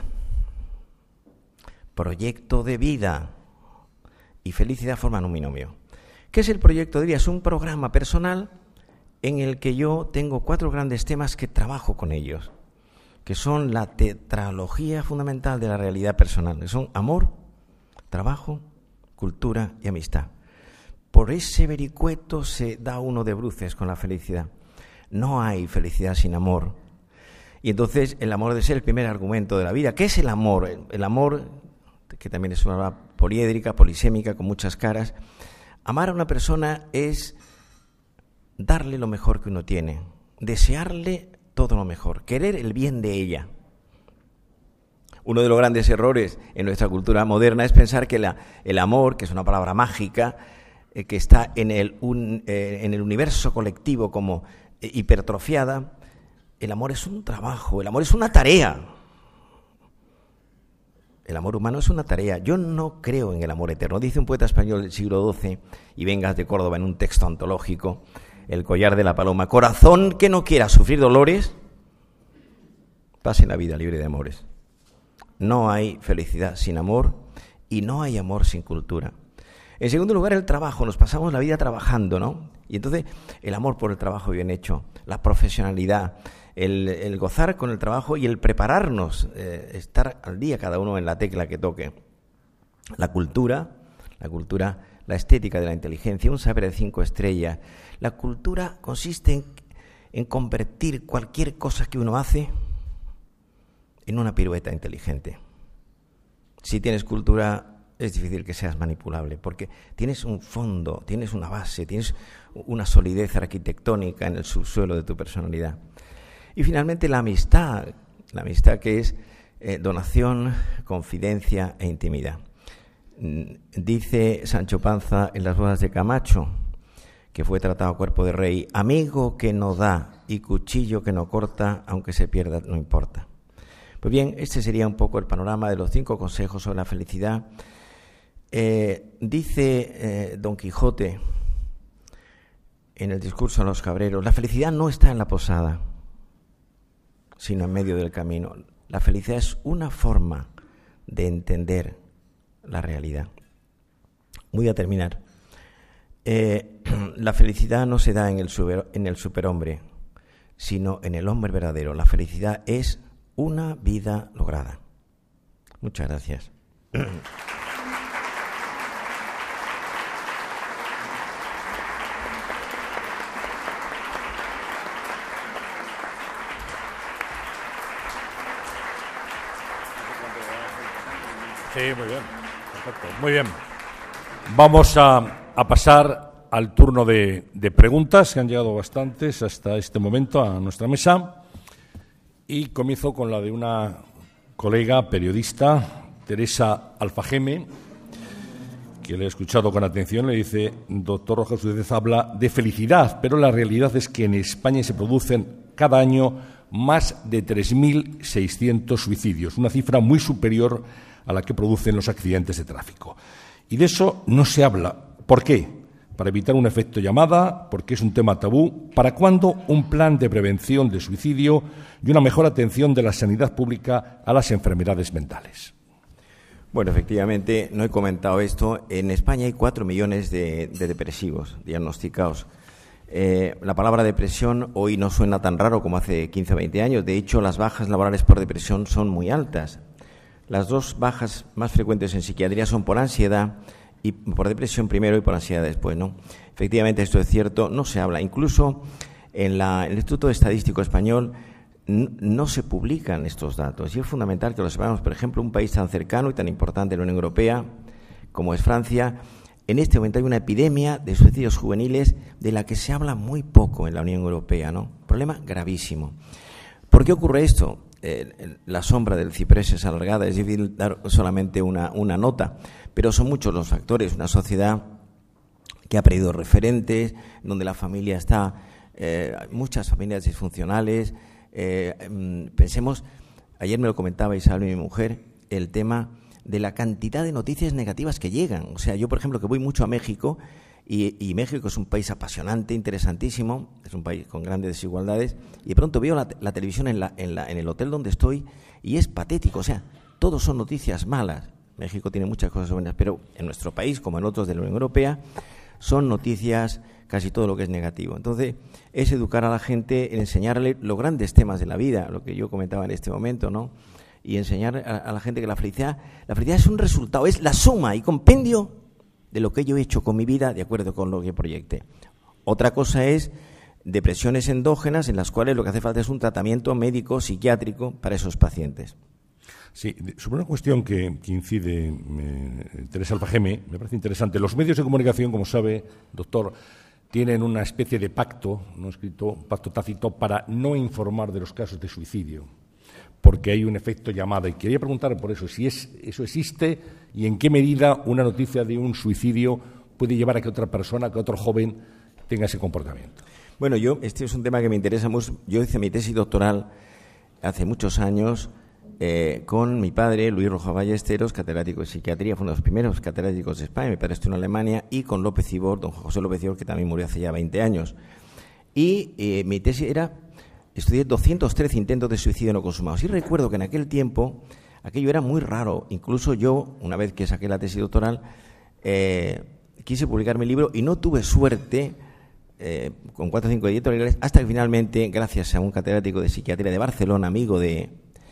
Proyecto de vida y felicidad forman un binomio. ¿Qué es el proyecto de vida? Es un programa personal en el que yo tengo 4 grandes temas que trabajo con ellos, que son la tetralogía fundamental de la realidad personal, que son amor, trabajo, cultura y amistad. Por ese vericueto se da uno de bruces con la felicidad. No hay felicidad sin amor. Y entonces el amor debe ser el primer argumento de la vida. ¿Qué es el amor? El amor, que también es una palabra poliédrica, polisémica, con muchas caras. Amar a una persona es darle lo mejor que uno tiene, desearle todo lo mejor, querer el bien de ella. Uno de los grandes errores en nuestra cultura moderna es pensar que el amor, que es una palabra mágica, que está en el universo colectivo como hipertrofiada, el amor es un trabajo, el amor es una tarea. El amor humano es una tarea. Yo no creo en el amor eterno. Dice un poeta español del siglo XII, y Vengas de Córdoba en un texto antológico, El collar de la paloma: corazón que no quiera sufrir dolores, pase la vida libre de amores. No hay felicidad sin amor y no hay amor sin cultura. En segundo lugar, el trabajo. Nos pasamos la vida trabajando, ¿no? Y entonces el amor por el trabajo bien hecho, la profesionalidad, el gozar con el trabajo y el prepararnos, estar al día cada uno en la tecla que toque. La cultura, la estética de la inteligencia, un saber de 5 estrellas. La cultura consiste en convertir cualquier cosa que uno hace en una pirueta inteligente. Si tienes cultura, es difícil que seas manipulable, porque tienes un fondo, tienes una base, tienes una solidez arquitectónica en el subsuelo de tu personalidad. Y finalmente la amistad que es donación, confidencia e intimidad. Dice Sancho Panza en Las bodas de Camacho, que fue tratado a cuerpo de rey: amigo que no da y cuchillo que no corta, aunque se pierda no importa. Pues bien, este sería un poco el panorama de los 5 consejos sobre la felicidad. Dice Don Quijote en el discurso a los cabreros: la felicidad no está en la posada, sino en medio del camino. La felicidad es una forma de entender la realidad. Voy a terminar. La felicidad no se da en el superhombre, sino en el hombre verdadero. La felicidad es una vida lograda. Muchas gracias.
Sí, muy bien. Perfecto. Muy bien. Vamos a pasar al turno de preguntas, que han llegado bastantes hasta este momento a nuestra mesa. Y comienzo con la de una colega periodista, Teresa Alfageme, que le he escuchado con atención. Le dice: doctor Rojas, usted habla de felicidad, pero la realidad es que en España se producen cada año más de 3.600 suicidios, una cifra muy superior a la que producen los accidentes de tráfico. Y de eso no se habla. ¿Por qué? Para evitar un efecto llamada, porque es un tema tabú. ¿Para cuándo un plan de prevención de suicidio y una mejor atención de la sanidad pública a las enfermedades mentales?
Bueno, efectivamente, no he comentado esto. En España hay 4 millones de depresivos diagnosticados. La palabra depresión hoy no suena tan raro como hace 15 o 20 años. De hecho, las bajas laborales por depresión son muy altas. Las 2 bajas más frecuentes en psiquiatría son por ansiedad y por depresión primero y por ansiedad después, ¿no? Efectivamente, esto es cierto, no se habla. Incluso en el Instituto Estadístico Español no se publican estos datos y es fundamental que lo sepamos. Por ejemplo, un país tan cercano y tan importante en la Unión Europea como es Francia, en este momento hay una epidemia de suicidios juveniles de la que se habla muy poco en la Unión Europea, ¿no? Problema gravísimo. ¿Por qué ocurre esto? La sombra del ciprés es alargada, es difícil dar solamente una nota, pero son muchos los factores. Una sociedad que ha perdido referentes, donde la familia está, muchas familias disfuncionales. Pensemos, ayer me lo comentaba Isabel, mi mujer, el tema de la cantidad de noticias negativas que llegan. O sea, yo, por ejemplo, que voy mucho a México, y México es un país apasionante, interesantísimo, es un país con grandes desigualdades, y de pronto veo la televisión en el hotel donde estoy y es patético. O sea, todos son noticias malas. México tiene muchas cosas buenas, pero en nuestro país, como en otros de la Unión Europea, son noticias casi todo lo que es negativo. Entonces, es educar a la gente, en enseñarle los grandes temas de la vida, lo que yo comentaba en este momento, ¿no? Y enseñar a la gente que la felicidad es un resultado, es la suma y compendio de lo que yo he hecho con mi vida de acuerdo con lo que proyecté. Otra cosa es depresiones endógenas en las cuales lo que hace falta es un tratamiento médico, psiquiátrico para esos pacientes.
Sí, sobre una cuestión que incide Teresa Alfageme, me parece interesante. Los medios de comunicación, como sabe, doctor, tienen una especie de pacto, no escrito, pacto tácito, para no informar de los casos de suicidio, porque hay un efecto llamada. Y quería preguntar por eso, si eso existe y en qué medida una noticia de un suicidio puede llevar a que otra persona, que otro joven tenga ese comportamiento.
Bueno, este es un tema que me interesa mucho. Yo hice mi tesis doctoral hace muchos años con mi padre, Luis Rojas Ballesteros, catedrático de psiquiatría, fue uno de los primeros catedráticos de España, mi padre estuvo en Alemania, y con López Ibor, don José López Ibor, que también murió hace ya 20 años. Y mi tesis estudié 213 intentos de suicidio no consumados. Y recuerdo que en aquel tiempo aquello era muy raro. Incluso yo, una vez que saqué la tesis doctoral, quise publicar mi libro y no tuve suerte con 4 o 5 editoriales, hasta que finalmente, gracias a un catedrático de psiquiatría de Barcelona, amigo de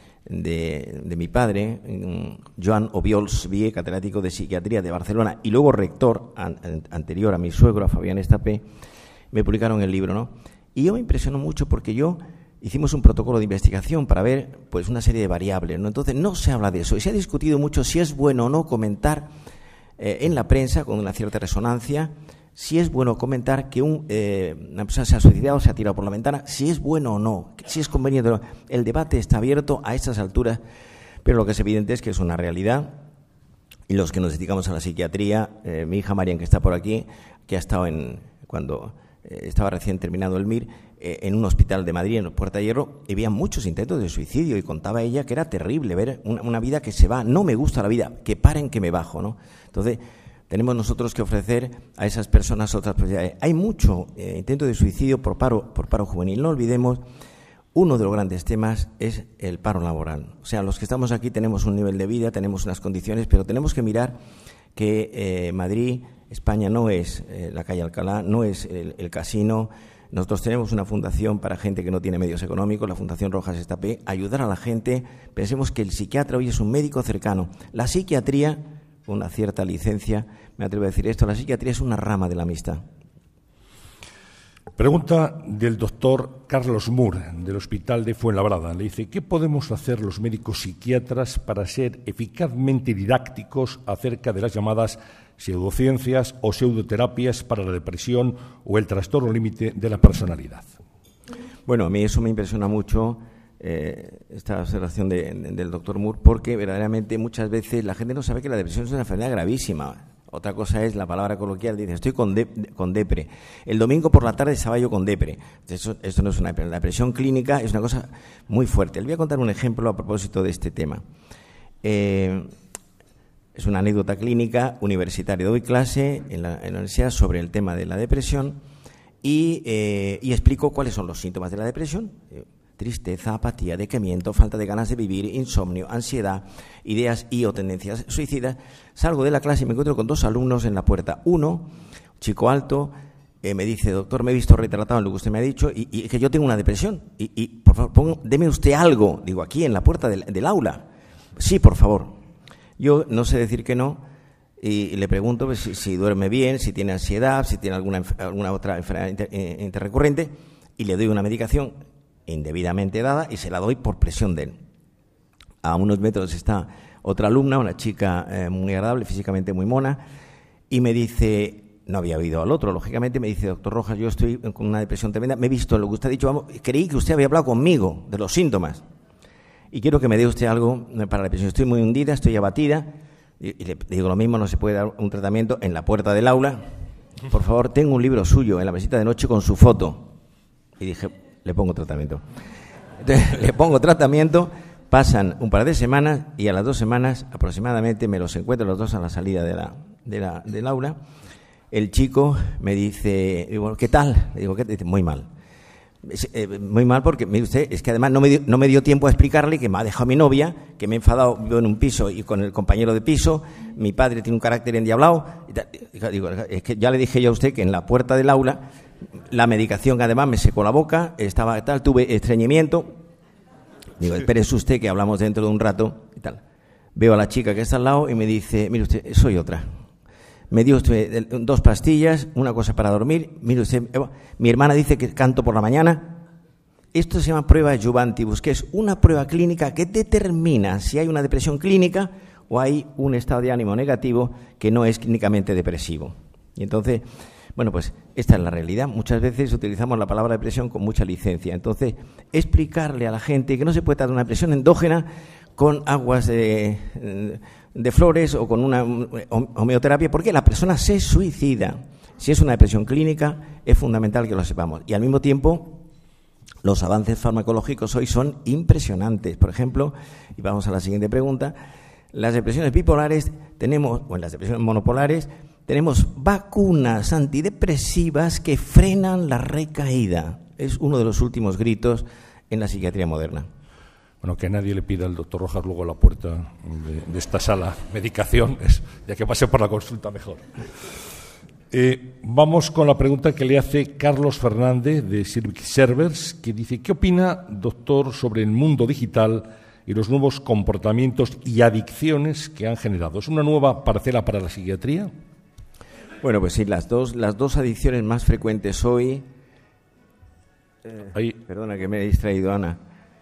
mi padre, Joan Obiols Vie, catedrático de psiquiatría de Barcelona y luego rector anterior a mi suegro, a Fabián Estapé, me publicaron el libro, ¿no? Y yo me impresionó mucho porque hicimos un protocolo de investigación para ver pues una serie de variables, ¿no? Entonces no se habla de eso y se ha discutido mucho si es bueno o no comentar en la prensa con una cierta resonancia, si es bueno comentar que una persona se ha suicidado, se ha tirado por la ventana, si es bueno o no, si es conveniente o no. El debate está abierto a estas alturas, pero lo que es evidente es que es una realidad. Y los que nos dedicamos a la psiquiatría, mi hija Marian, que está por aquí, que ha estado cuando estaba recién terminado el MIR, en un hospital de Madrid, en Puerta de Hierro, y había muchos intentos de suicidio, y contaba ella que era terrible ver una vida que se va, no me gusta la vida, que paren, que me bajo, ¿no? Entonces, tenemos nosotros que ofrecer a esas personas otras posibilidades. Hay mucho intento de suicidio por paro juvenil. No olvidemos, uno de los grandes temas es el paro laboral. O sea, los que estamos aquí tenemos un nivel de vida, tenemos unas condiciones, pero tenemos que mirar que Madrid, España, no es la calle Alcalá, no es el casino. Nosotros tenemos una fundación para gente que no tiene medios económicos, la Fundación Rojas Estapé, ayudar a la gente. Pensemos que el psiquiatra hoy es un médico cercano. La psiquiatría, con una cierta licencia, me atrevo a decir esto, la psiquiatría es una rama de la amistad.
Pregunta del doctor Carlos Moore, del Hospital de Fuenlabrada. Le dice, ¿qué podemos hacer los médicos psiquiatras para ser eficazmente didácticos acerca de las llamadas pseudociencias o pseudoterapias para la depresión o el trastorno límite de la personalidad?
Bueno, a mí eso me impresiona mucho, esta observación del doctor Moore, porque verdaderamente muchas veces la gente no sabe que la depresión es una enfermedad gravísima. Otra cosa es la palabra coloquial, dice, estoy con depre. El domingo por la tarde estaba yo con depre. Esto no es una depresión. La depresión clínica es una cosa muy fuerte. Les voy a contar un ejemplo a propósito de este tema. Es una anécdota clínica universitaria. Doy clase en la universidad sobre el tema de la depresión y explico cuáles son los síntomas de la depresión. Tristeza, apatía, decaimiento, falta de ganas de vivir, insomnio, ansiedad, ideas y o tendencias suicidas. Salgo de la clase y me encuentro con 2 alumnos en la puerta. Uno, chico alto, me dice, doctor, me he visto retratado en lo que usted me ha dicho y que yo tengo una depresión. Y por favor, deme usted algo. Digo, aquí en la puerta del aula. Sí, por favor. Yo no sé decir que no y le pregunto pues, si duerme bien, si tiene ansiedad, si tiene alguna otra enfermedad interrecurrente y le doy una medicación indebidamente dada y se la doy por presión de él. A unos metros está otra alumna, una chica muy agradable, físicamente muy mona, y me dice, no había oído al otro. Lógicamente me dice, doctor Rojas, yo estoy con una depresión tremenda, me he visto lo que usted ha dicho, vamos, creí que usted había hablado conmigo de los síntomas y quiero que me dé usted algo para la depresión. Estoy muy hundida, estoy abatida y le digo lo mismo, no se puede dar un tratamiento en la puerta del aula. Por favor, tengo un libro suyo en la mesita de noche con su foto. Y dije, le pongo tratamiento. Entonces, le pongo tratamiento, pasan un par de semanas y a las 2 semanas aproximadamente me los encuentro los dos a la salida del aula. El chico me dice, digo, ¿qué tal? Le digo, ¿qué? Dice, muy mal. Muy mal porque, mire usted, es que además no me dio tiempo a explicarle que me ha dejado mi novia, que me he enfadado, vivo en un piso y con el compañero de piso, mi padre tiene un carácter endiablado. Digo, es que ya le dije yo a usted que en la puerta del aula la medicación además me secó la boca, estaba tal, tuve estreñimiento. Digo, espérese usted que hablamos dentro de un rato y tal. Veo a la chica que está al lado y me dice, mire usted, soy otra. Me dio usted 2 pastillas, una cosa para dormir. Mire usted, mi hermana dice que canto por la mañana. Esto se llama prueba Juvantibus, que es una prueba clínica que determina si hay una depresión clínica o hay un estado de ánimo negativo que no es clínicamente depresivo. Y entonces, bueno, pues esta es la realidad. Muchas veces utilizamos la palabra depresión con mucha licencia. Entonces, explicarle a la gente que no se puede tratar una depresión endógena con aguas de flores o con una homeoterapia, porque la persona se suicida. Si es una depresión clínica, es fundamental que lo sepamos. Y al mismo tiempo, los avances farmacológicos hoy son impresionantes. Por ejemplo, y vamos a la siguiente pregunta, las depresiones bipolares tenemos, o en las depresiones monopolares, tenemos vacunas antidepresivas que frenan la recaída. Es uno de los últimos gritos en la psiquiatría moderna.
Bueno, que nadie le pida al doctor Rojas luego a la puerta de esta sala medicación, ya que pase por la consulta mejor. Vamos con la pregunta que le hace Carlos Fernández de Civic Servers, que dice, ¿qué opina, doctor, sobre el mundo digital y los nuevos comportamientos y adicciones que han generado? ¿Es una nueva parcela para la psiquiatría?
Bueno, pues sí, las dos adicciones más frecuentes hoy... Perdona que me he distraído, Ana.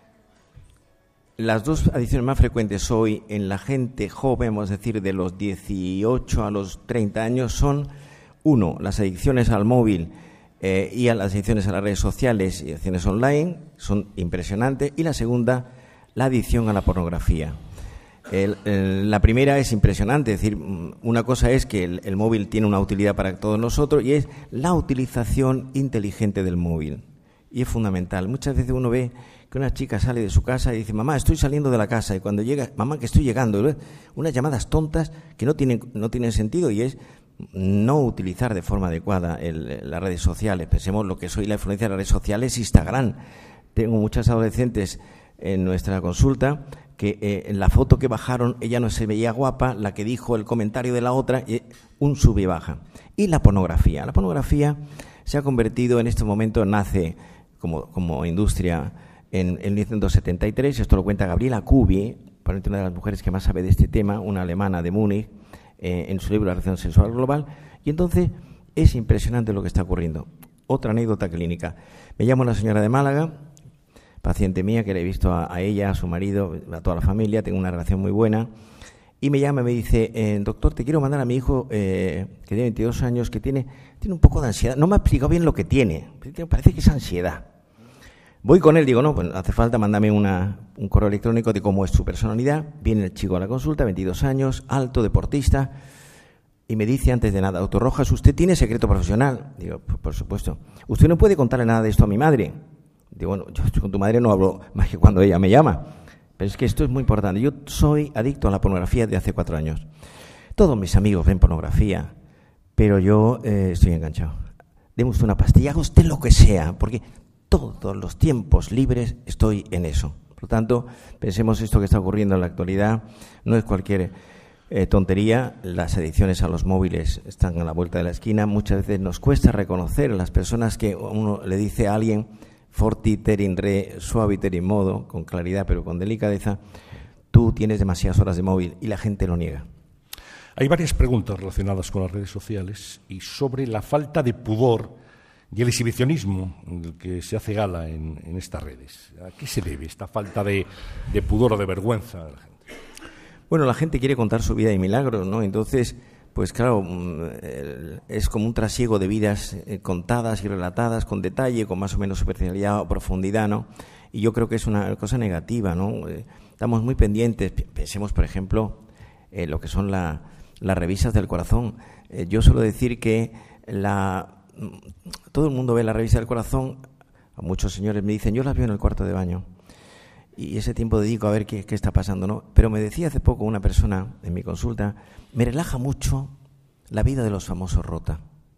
Las 2 adicciones más frecuentes hoy en la gente joven, vamos a decir, de los 18 a los 30 años, son, 1, las adicciones al móvil y a las adicciones a las redes sociales y adicciones online, son impresionantes, y la segunda, la adicción a la pornografía. La primera es impresionante, es decir, una cosa es que el móvil tiene una utilidad para todos nosotros y es la utilización inteligente del móvil. Y es fundamental. Muchas veces uno ve que una chica sale de su casa y dice, mamá, estoy saliendo de la casa, y cuando llega, mamá, que estoy llegando, unas llamadas tontas que no tienen sentido, y es no utilizar de forma adecuada las redes sociales. Pensemos lo que es hoy la influencia de las redes sociales, Instagram. Tengo muchas adolescentes en nuestra consulta que en la foto que bajaron ella no se veía guapa, la que dijo el comentario de la otra, un sube y baja. Y la pornografía. La pornografía se ha convertido en este momento, nace como industria en 1973, esto lo cuenta Gabriela Kubi, probablemente una de las mujeres que más sabe de este tema, una alemana de Múnich, en su libro La relación sexual global, y entonces es impresionante lo que está ocurriendo. Otra anécdota clínica. Me llamo la señora de Málaga, paciente mía, que le he visto a ella, a su marido, a toda la familia, tengo una relación muy buena, y me llama y me dice, doctor, te quiero mandar a mi hijo, que tiene 22 años, que tiene un poco de ansiedad. No me ha explicado bien lo que tiene, parece que es ansiedad. Voy con él, digo, no, pues hace falta, mándame un correo electrónico de cómo es su personalidad. Viene el chico a la consulta, 22 años, alto, deportista, y me dice antes de nada, doctor Rojas, ¿usted tiene secreto profesional? Digo, por supuesto. ¿Usted no puede contarle nada de esto a mi madre? Digo, bueno, yo con tu madre no hablo más que cuando ella me llama. Pero es que esto es muy importante. Yo soy adicto a la pornografía desde hace 4 años. Todos mis amigos ven pornografía, pero yo estoy enganchado. Deme usted una pastilla, haga usted lo que sea, porque todos los tiempos libres estoy en eso. Por lo tanto, pensemos esto que está ocurriendo en la actualidad, no es cualquier tontería. Las adicciones a los móviles están a la vuelta de la esquina. Muchas veces nos cuesta reconocer a las personas que uno le dice a alguien fortiter in re, suaviter in modo, con claridad pero con delicadeza, tú tienes demasiadas horas de móvil, y la gente lo niega.
Hay varias preguntas relacionadas con las redes sociales y sobre la falta de pudor y el exhibicionismo del que se hace gala en estas redes. ¿A qué se debe esta falta de pudor o de vergüenza de la gente?
Bueno, la gente quiere contar su vida de milagros, ¿no? Entonces, pues claro, es como un trasiego de vidas contadas y relatadas con detalle, con más o menos superficialidad o profundidad, ¿no? Y yo creo que es una cosa negativa, ¿no? Estamos muy pendientes. Pensemos, por ejemplo, lo que son las revistas del corazón. Yo suelo decir que todo el mundo ve la revista del corazón. A muchos señores me dicen, yo las veo en el cuarto de baño. Y ese tiempo dedico a ver qué está pasando, ¿no? Pero me decía hace poco una persona en mi consulta, me relaja mucho la vida de los famosos rota.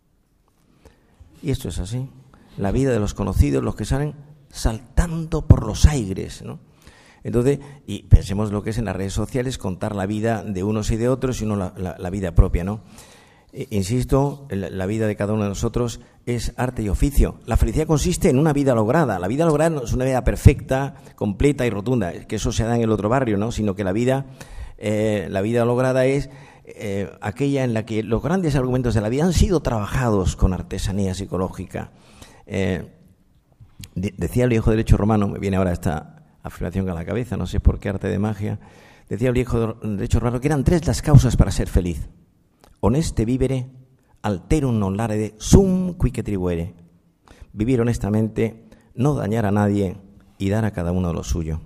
Y esto es así. La vida de los conocidos, los que salen saltando por los aires, ¿no? Entonces, y pensemos lo que es en las redes sociales, contar la vida de unos y de otros y no la vida propia, ¿no? Insisto, la vida de cada uno de nosotros es arte y oficio. La felicidad consiste en una vida lograda. La vida lograda no es una vida perfecta, completa y rotunda, que eso se da en el otro barrio, ¿no? Sino que la vida lograda es aquella en la que los grandes argumentos de la vida han sido trabajados con artesanía psicológica. Decía el viejo derecho romano, me viene ahora esta afirmación a la cabeza, no sé por qué arte de magia, decía el viejo derecho romano que eran 3 las causas para ser feliz. Honeste vivere, alterum non larede, sum qui tribuere. Vivir honestamente, no dañar a nadie y dar a cada uno lo suyo.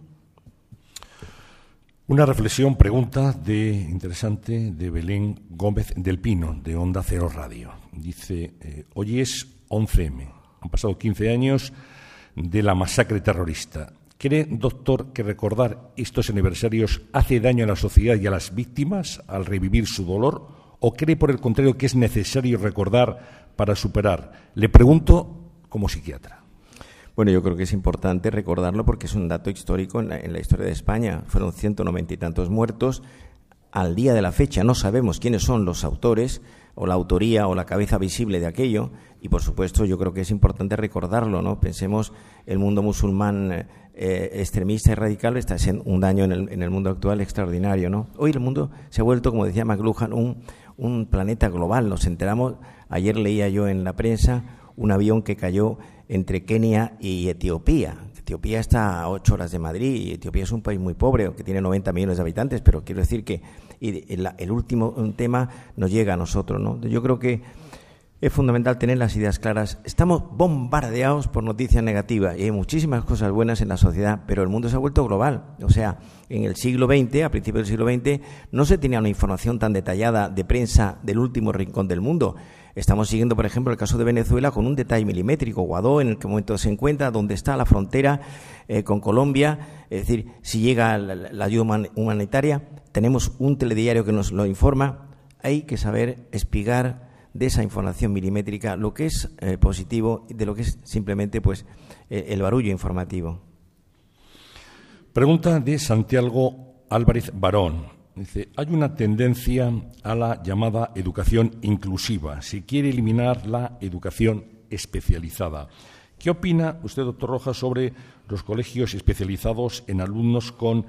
Una reflexión, pregunta interesante de Belén Gómez del Pino, de Onda Cero Radio. Dice, hoy es 11M, han pasado 15 años de la masacre terrorista. ¿Cree, doctor, que recordar estos aniversarios hace daño a la sociedad y a las víctimas al revivir su dolor? ¿O cree, por el contrario, que es necesario recordar para superar? Le pregunto como psiquiatra.
Bueno, yo creo que es importante recordarlo porque es un dato histórico en la historia de España. Fueron 190 y tantos muertos. Al día de la fecha no sabemos quiénes son los autores o la autoría o la cabeza visible de aquello. Y, por supuesto, yo creo que es importante recordarlo, ¿no? Pensemos, el mundo musulmán extremista y radical está haciendo un daño en el mundo actual extraordinario, ¿no? Hoy el mundo se ha vuelto, como decía McLuhan, un planeta global. Nos enteramos, ayer leía yo en la prensa un avión que cayó entre Kenia y Etiopía. Etiopía está a 8 horas de Madrid y Etiopía es un país muy pobre, que tiene 90 millones de habitantes, pero quiero decir que el último tema nos llega a nosotros, ¿no? Yo creo que es fundamental tener las ideas claras. Estamos bombardeados por noticias negativas y hay muchísimas cosas buenas en la sociedad, pero el mundo se ha vuelto global. O sea, en el siglo XX, a principios del siglo XX, no se tenía una información tan detallada de prensa del último rincón del mundo. Estamos siguiendo, por ejemplo, el caso de Venezuela con un detalle milimétrico. Guaidó, en el momento se encuentra, dónde está la frontera con Colombia. Es decir, si llega la ayuda humanitaria, tenemos un telediario que nos lo informa. Hay que saber espigar de esa información milimétrica lo que es positivo de lo que es simplemente pues el barullo informativo.
Pregunta de Santiago Álvarez Barón. Dice, hay una tendencia a la llamada educación inclusiva. Se quiere eliminar la educación especializada. ¿Qué opina usted, doctor Rojas, sobre los colegios especializados en alumnos con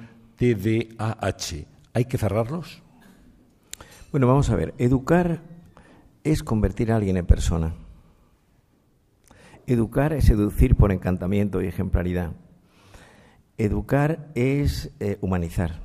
TDAH? ¿Hay que cerrarlos?
Bueno, vamos a ver. Educar es convertir a alguien en persona. Educar es seducir por encantamiento y ejemplaridad. Educar es humanizar.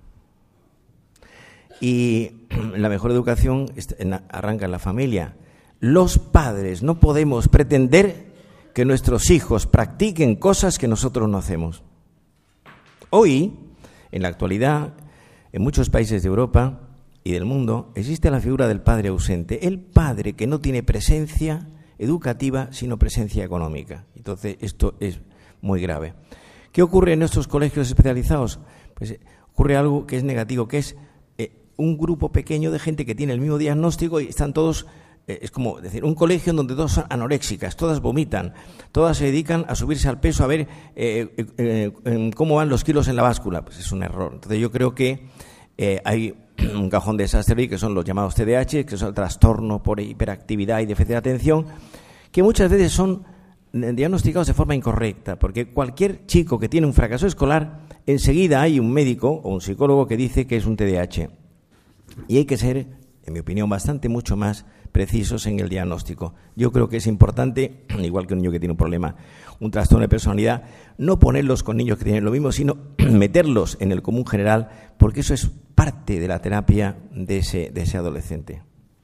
Y la mejor educación arranca en la familia. Los padres no podemos pretender que nuestros hijos practiquen cosas que nosotros no hacemos. Hoy, en la actualidad, en muchos países de Europa y del mundo, existe la figura del padre ausente, el padre que no tiene presencia educativa, sino presencia económica. Entonces, esto es muy grave. ¿Qué ocurre en estos colegios especializados? Pues ocurre algo que es negativo, que es un grupo pequeño de gente que tiene el mismo diagnóstico y están todos, es como decir, un colegio en donde todas son anoréxicas, todas vomitan, todas se dedican a subirse al peso, a ver cómo van los kilos en la báscula. Pues es un error. Entonces yo creo que hay un cajón de desastre que son los llamados TDAH, que son el trastorno por hiperactividad y déficit de atención, que muchas veces son diagnosticados de forma incorrecta, porque cualquier chico que tiene un fracaso escolar, enseguida hay un médico o un psicólogo que dice que es un TDAH. Y hay que ser, en mi opinión, mucho más precisos en el diagnóstico. Yo creo que es importante, igual que un niño que tiene un problema, un trastorno de personalidad, no ponerlos con niños que tienen lo mismo, sino meterlos en el común general, porque eso es parte de la terapia de ese adolescente.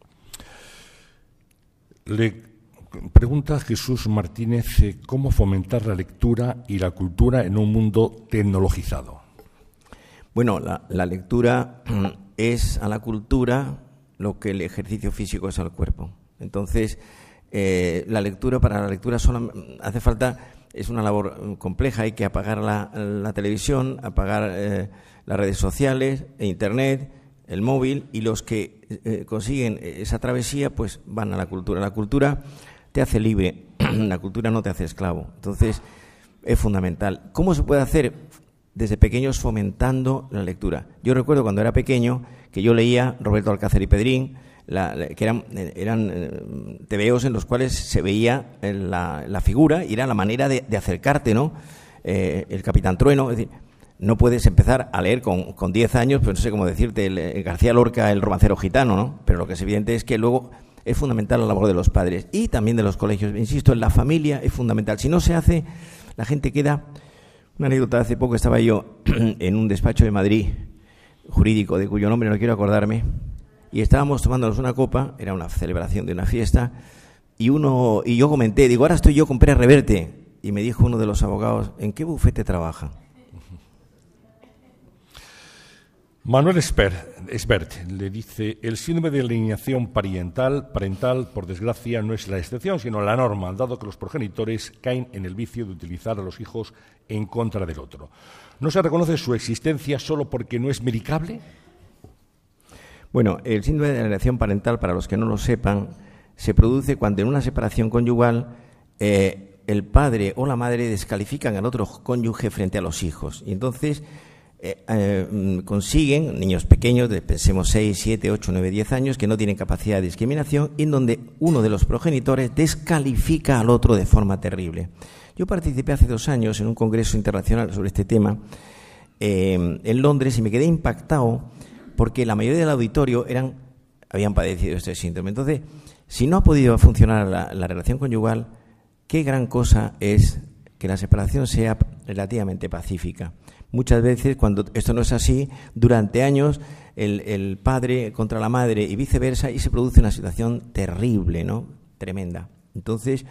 Le pregunta Jesús Martínez cómo fomentar la lectura y la cultura en un mundo tecnologizado.
Bueno, la lectura es a la cultura lo que el ejercicio físico es al cuerpo. Entonces, para la lectura solo hace falta, es una labor compleja, hay que apagar la televisión, apagar las redes sociales, Internet, el móvil, y los que consiguen esa travesía pues van a la cultura. La cultura te hace libre, la cultura no te hace esclavo. Entonces, es fundamental. ¿Cómo se puede hacer? Desde pequeños fomentando la lectura. Yo recuerdo cuando era pequeño que yo leía Roberto Alcázar y Pedrín, que eran tebeos en los cuales se veía la figura y era la manera de acercarte, ¿no? El Capitán Trueno, es decir, no puedes empezar a leer con 10 años, pues no sé cómo decirte, el García Lorca, el romancero gitano, ¿no? Pero lo que es evidente es que luego es fundamental la labor de los padres y también de los colegios. Insisto, en la familia es fundamental. Si no se hace, la gente queda... Una anécdota, hace poco estaba yo en un despacho de Madrid, jurídico, de cuyo nombre no quiero acordarme, y estábamos tomándonos una copa, era una celebración de una fiesta, y yo comenté, digo, ahora estoy yo con Pérez Reverte, y me dijo uno de los abogados, ¿en qué bufete trabaja?
Manuel Esbert le dice, el síndrome de alienación parental, por desgracia, no es la excepción, sino la norma, dado que los progenitores caen en el vicio de utilizar a los hijos en contra del otro. ¿No se reconoce su existencia solo porque no es medicable?
Bueno, el síndrome de alienación parental, para los que no lo sepan, se produce cuando en una separación conyugal el padre o la madre descalifican al otro cónyuge frente a los hijos. Y entonces... consiguen, niños pequeños, pensemos 6, 7, 8, 9, 10 años, que no tienen capacidad de discriminación, y en donde uno de los progenitores descalifica al otro de forma terrible. Yo participé hace 2 años en un congreso internacional sobre este tema en Londres y me quedé impactado porque la mayoría del auditorio habían padecido este síndrome. Entonces, si no ha podido funcionar la relación conyugal, qué gran cosa es que la separación sea relativamente pacífica. Muchas veces, cuando esto no es así, durante años el padre contra la madre y viceversa, y se produce una situación terrible, ¿no? Tremenda. Entonces,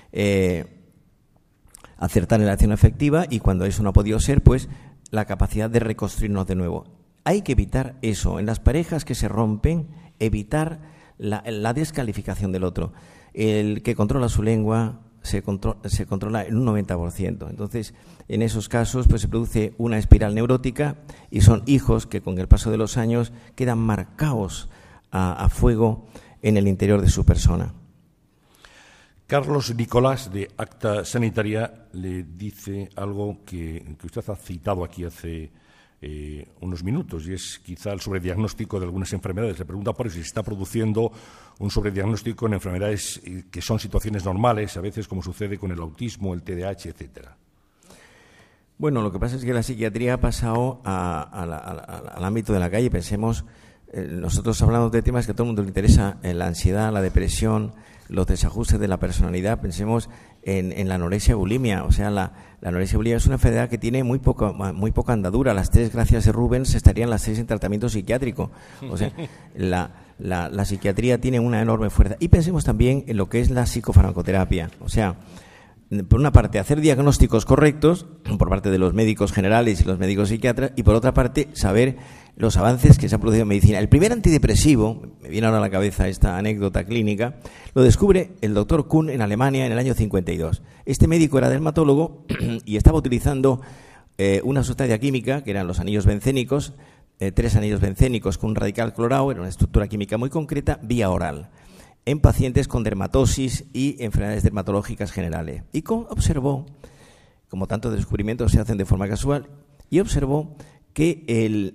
acertar en la acción afectiva, y cuando eso no ha podido ser, pues la capacidad de reconstruirnos de nuevo. Hay que evitar eso. En las parejas que se rompen, evitar la descalificación del otro. El que controla su lengua se controla en un 90%. Entonces, en esos casos pues se produce una espiral neurótica y son hijos que con el paso de los años quedan marcados a fuego en el interior de su persona.
Carlos Nicolás, de Acta Sanitaria, le dice algo que usted ha citado aquí hace unos minutos, y es quizá el sobrediagnóstico de algunas enfermedades. Le pregunta por si se está produciendo un sobrediagnóstico en enfermedades que son situaciones normales, a veces como sucede con el autismo, el TDAH, etcétera.
Bueno, lo que pasa es que la psiquiatría ha pasado al ámbito de la calle. Pensemos, nosotros hablamos de temas que a todo el mundo le interesa, la ansiedad, la depresión, los desajustes de la personalidad. Pensemos en la anorexia bulimia. O sea, la anorexia bulimia es una enfermedad que tiene muy poca andadura. Las 3 gracias de Rubens estarían las 6 en tratamiento psiquiátrico. O sea, la psiquiatría tiene una enorme fuerza. Y pensemos también en lo que es la psicofarmacoterapia. O sea, por una parte, hacer diagnósticos correctos por parte de los médicos generales y los médicos psiquiatras, y por otra parte, saber los avances que se han producido en medicina. El primer antidepresivo, me viene ahora a la cabeza esta anécdota clínica, lo descubre el doctor Kuhn en Alemania en el año 52. Este médico era dermatólogo y estaba utilizando una sustancia química, que eran los anillos bencénicos, 3 anillos bencénicos con un radical clorado, era una estructura química muy concreta, vía oral, en pacientes con dermatosis y enfermedades dermatológicas generales. Y observó, como tantos descubrimientos se hacen de forma casual, y observó que el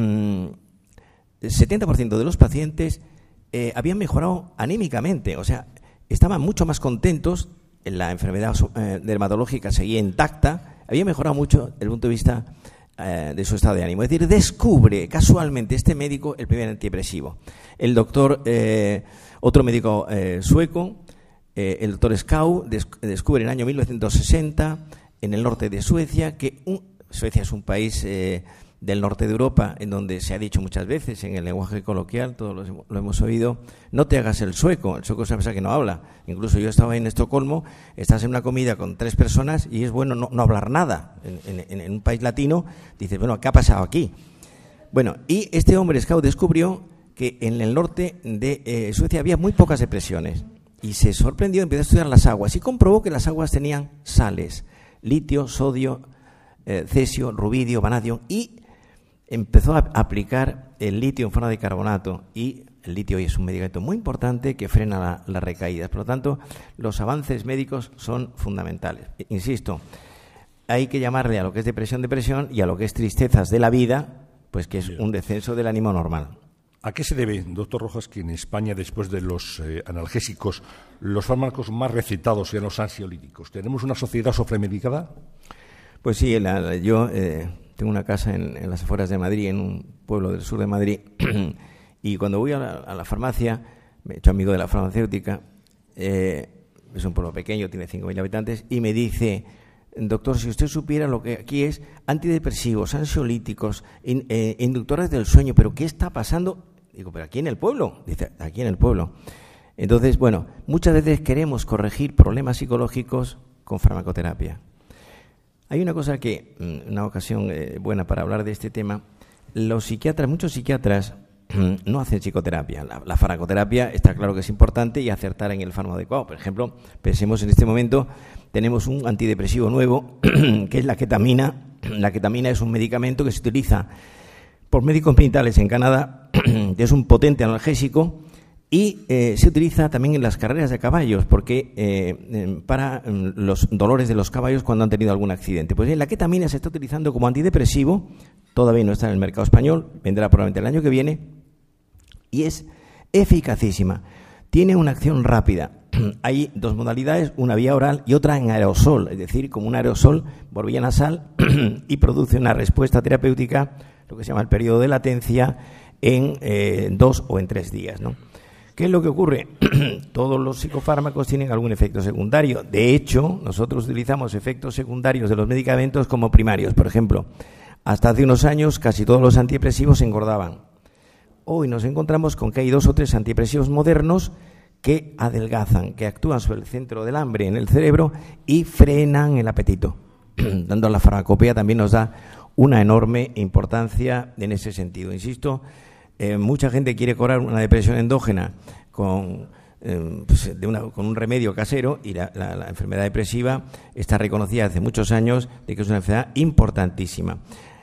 70% de los pacientes habían mejorado anímicamente, o sea, estaban mucho más contentos, la enfermedad dermatológica seguía intacta, había mejorado mucho desde el punto de vista de su estado de ánimo. Es decir, descubre casualmente este médico el primer antidepresivo. El doctor, otro médico sueco, el doctor Skau, descubre en el año 1960 en el norte de Suecia, que Suecia es un país del norte de Europa, en donde se ha dicho muchas veces en el lenguaje coloquial, todos lo hemos oído, no te hagas el sueco es una persona que no habla. Incluso yo estaba en Estocolmo, estás en una comida con 3 personas y es bueno no hablar nada. En un país latino dices, bueno, ¿qué ha pasado aquí? Bueno, y este hombre scout descubrió que en el norte de Suecia había muy pocas depresiones y se sorprendió, empezó a estudiar las aguas y comprobó que las aguas tenían sales, litio, sodio, cesio, rubidio, vanadio, y empezó a aplicar el litio en forma de carbonato, y el litio hoy es un medicamento muy importante que frena las recaídas. Por lo tanto, los avances médicos son fundamentales. Insisto, hay que llamarle a lo que es depresión y a lo que es tristezas de la vida, pues que es un descenso del ánimo normal.
¿A qué se debe, doctor Rojas, que en España, después de los analgésicos, los fármacos más recetados sean los ansiolíticos? ¿Tenemos una sociedad sobremedicada? Pues sí, yo tengo una casa en las afueras de Madrid, en un pueblo del sur de Madrid, y cuando voy a la farmacia, me he hecho amigo de la farmacéutica, es un pueblo pequeño, tiene 5.000 habitantes, y me dice, doctor, si usted supiera lo que aquí es antidepresivos, ansiolíticos, inductores del sueño, pero ¿qué está pasando? Digo, pero aquí en el pueblo. Dice, aquí en el pueblo. Entonces, bueno, muchas veces queremos corregir problemas psicológicos con farmacoterapia. Hay una cosa que, una ocasión buena para hablar de este tema, muchos psiquiatras no hacen psicoterapia. La farmacoterapia está claro que es importante y acertar en el fármaco adecuado. Por ejemplo, pensemos en este momento, tenemos un antidepresivo nuevo que es la ketamina. La ketamina es un medicamento que se utiliza por médicos militares en Canadá, es un potente analgésico y se utiliza también en las carreras de caballos porque para los dolores de los caballos cuando han tenido algún accidente. Pues la ketamina se está utilizando como antidepresivo, todavía no está en el mercado español, vendrá probablemente el año que viene, y es eficacísima. Tiene una acción rápida. Hay 2 modalidades, una vía oral y otra en aerosol, es decir, como un aerosol por vía nasal y produce una respuesta terapéutica, lo que se llama el periodo de latencia, en 2 o en 3 días, ¿no? ¿Qué es lo que ocurre? Todos los psicofármacos tienen algún efecto secundario. De hecho, nosotros utilizamos efectos secundarios de los medicamentos como primarios. Por ejemplo, hasta hace unos años casi todos los antidepresivos engordaban. Hoy nos encontramos con que hay 2 o 3 antidepresivos modernos que adelgazan, que actúan sobre el centro del hambre en el cerebro y frenan el apetito. Dando la farmacopea también nos da una enorme importancia en ese sentido. Insisto, mucha gente quiere curar una depresión endógena con un remedio casero y la enfermedad depresiva está reconocida hace muchos años de que es una enfermedad importantísima.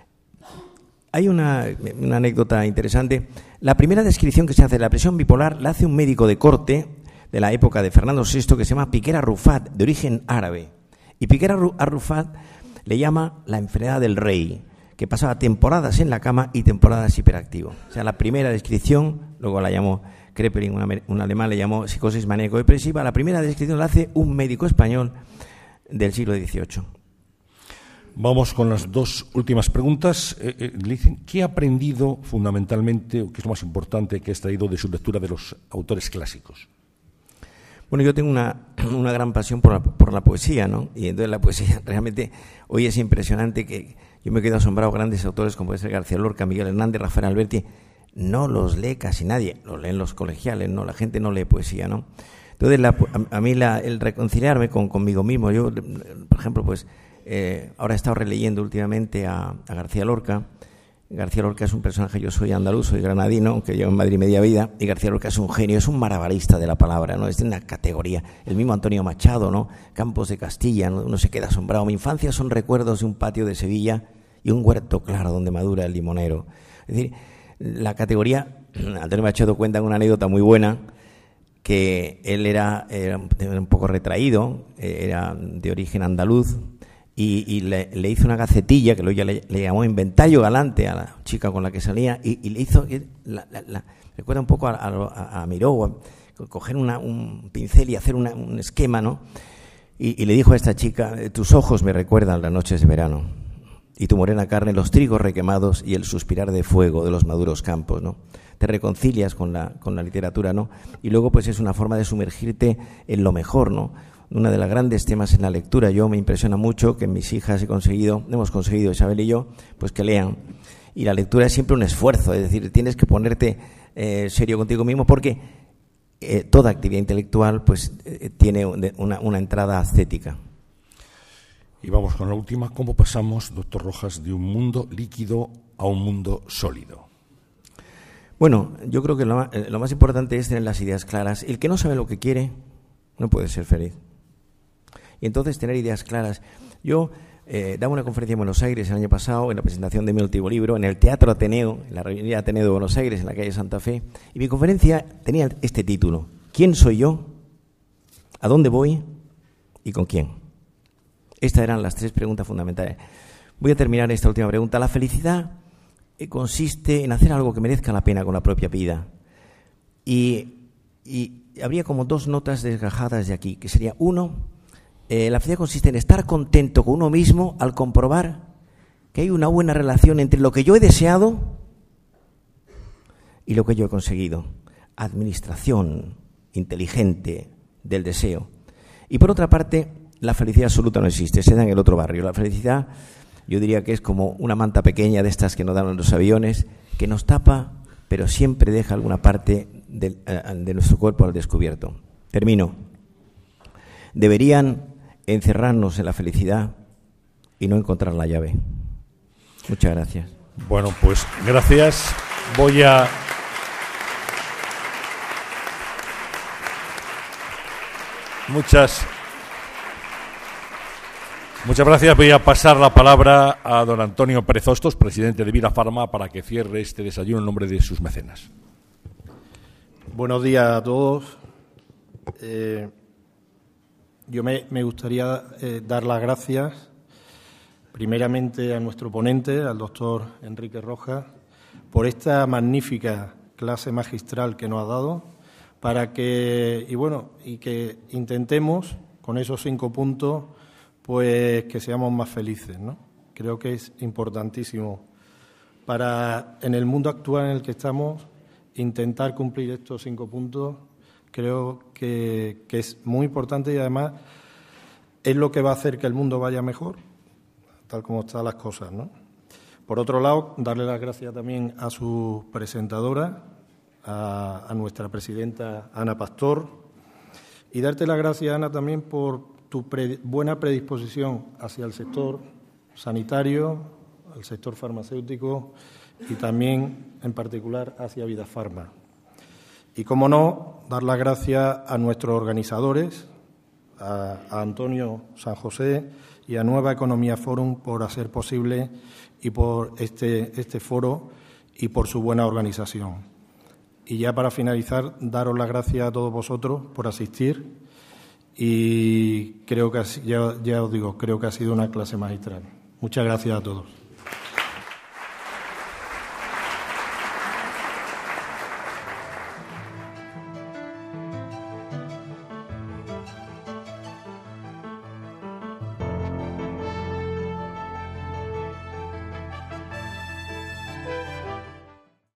Hay una anécdota interesante. La primera descripción que se hace de la depresión bipolar la hace un médico de corte de la época de Fernando VI que se llama Piquer Arrufat, de origen árabe. Y Piquer Arrufat le llama la enfermedad del rey, que pasaba temporadas en la cama y temporadas hiperactivo. O sea, la primera descripción, luego la llamó Kreppelin, un alemán, le llamó psicosis maníaco-depresiva. La primera descripción la hace un médico español del siglo XVIII. Vamos con las 2 últimas preguntas. Le dicen, ¿qué ha aprendido fundamentalmente, o qué es lo más importante que ha extraído de su lectura de los autores clásicos?
Bueno, yo tengo una gran pasión por la poesía, ¿no? Y entonces la poesía realmente hoy es impresionante, que yo me quedo asombrado. Grandes autores como puede ser García Lorca, Miguel Hernández, Rafael Alberti, no los lee casi nadie, los leen los colegiales, ¿no? La gente no lee poesía, ¿no? Entonces a mí el reconciliarme conmigo mismo, yo, por ejemplo, pues ahora he estado releyendo últimamente a García Lorca. García Lorca es un personaje, yo soy andaluz, soy granadino, aunque llevo en Madrid media vida, y García Lorca es un genio, es un malabarista de la palabra, ¿no? Es de una categoría. El mismo Antonio Machado, ¿no? Campos de Castilla, ¿no? Uno se queda asombrado. Mi infancia son recuerdos de un patio de Sevilla y un huerto claro donde madura el limonero. Es decir, la categoría, Antonio Machado cuenta una anécdota muy buena, que él era un poco retraído, era de origen andaluz, y le hizo una gacetilla que luego ya le llamó inventario galante a la chica con la que salía, y le hizo, recuerda un poco a Miró, coger un pincel y hacer un esquema, ¿no? Y le dijo a esta chica, tus ojos me recuerdan las noches de verano, y tu morena carne los trigos requemados y el suspirar de fuego de los maduros campos, ¿no? Te reconcilias con la literatura, ¿no? Y luego pues es una forma de sumergirte en lo mejor, ¿no? Una de las grandes temas en la lectura, yo me impresiona mucho que mis hijas hemos conseguido, Isabel y yo, pues que lean. Y la lectura es siempre un esfuerzo, es decir, tienes que ponerte serio contigo mismo porque toda actividad intelectual pues tiene una entrada ascética.
Y vamos con la última. ¿Cómo pasamos, doctor Rojas, de un mundo líquido a un mundo sólido?
Bueno, yo creo que lo más importante es tener las ideas claras. El que no sabe lo que quiere no puede ser feliz. Y entonces tener ideas claras. Yo daba una conferencia en Buenos Aires el año pasado en la presentación de mi último libro, en el Teatro Ateneo, en la Reunión Ateneo de Buenos Aires, en la calle Santa Fe. Y mi conferencia tenía este título: ¿Quién soy yo? ¿A dónde voy? ¿Y con quién? Estas eran las 3 preguntas fundamentales. Voy a terminar esta última pregunta. La felicidad consiste en hacer algo que merezca la pena con la propia vida. Y habría como 2 notas desgajadas de aquí, que sería, 1, la felicidad consiste en estar contento con uno mismo al comprobar que hay una buena relación entre lo que yo he deseado y lo que yo he conseguido. Administración inteligente del deseo. Y por otra parte, la felicidad absoluta no existe, se da en el otro barrio. La felicidad, yo diría que es como una manta pequeña de estas que nos dan en los aviones, que nos tapa, pero siempre deja alguna parte de nuestro cuerpo al descubierto. Termino. Deberían encerrarnos en la felicidad y no encontrar la llave. Muchas gracias.
Bueno, pues gracias. Muchas gracias. Voy a pasar la palabra a don Antonio Pérez Hostos, presidente de Vida Farma, para que cierre este desayuno en nombre de sus mecenas.
Buenos días a todos. Yo me gustaría dar las gracias primeramente a nuestro ponente, al doctor Enrique Rojas, por esta magnífica clase magistral que nos ha dado, para que intentemos con esos 5 puntos pues que seamos más felices, ¿no? Creo que es importantísimo para, en el mundo actual en el que estamos, intentar cumplir estos 5 puntos. Creo que es muy importante y además es lo que va a hacer que el mundo vaya mejor, tal como están las cosas, ¿no? Por otro lado, darle las gracias también a su presentadora, a nuestra presidenta Ana Pastor, y darte las gracias, Ana, también por tu buena predisposición hacia el sector sanitario, al sector farmacéutico y también, en particular, hacia Vida Farma. Y, cómo no, dar las gracias a nuestros organizadores, a Antonio San José y a Nueva Economía Forum por hacer posible y por este foro y por su buena organización. Y ya para finalizar, daros las gracias a todos vosotros por asistir y creo que, ya os digo, creo que ha sido una clase magistral. Muchas gracias a todos.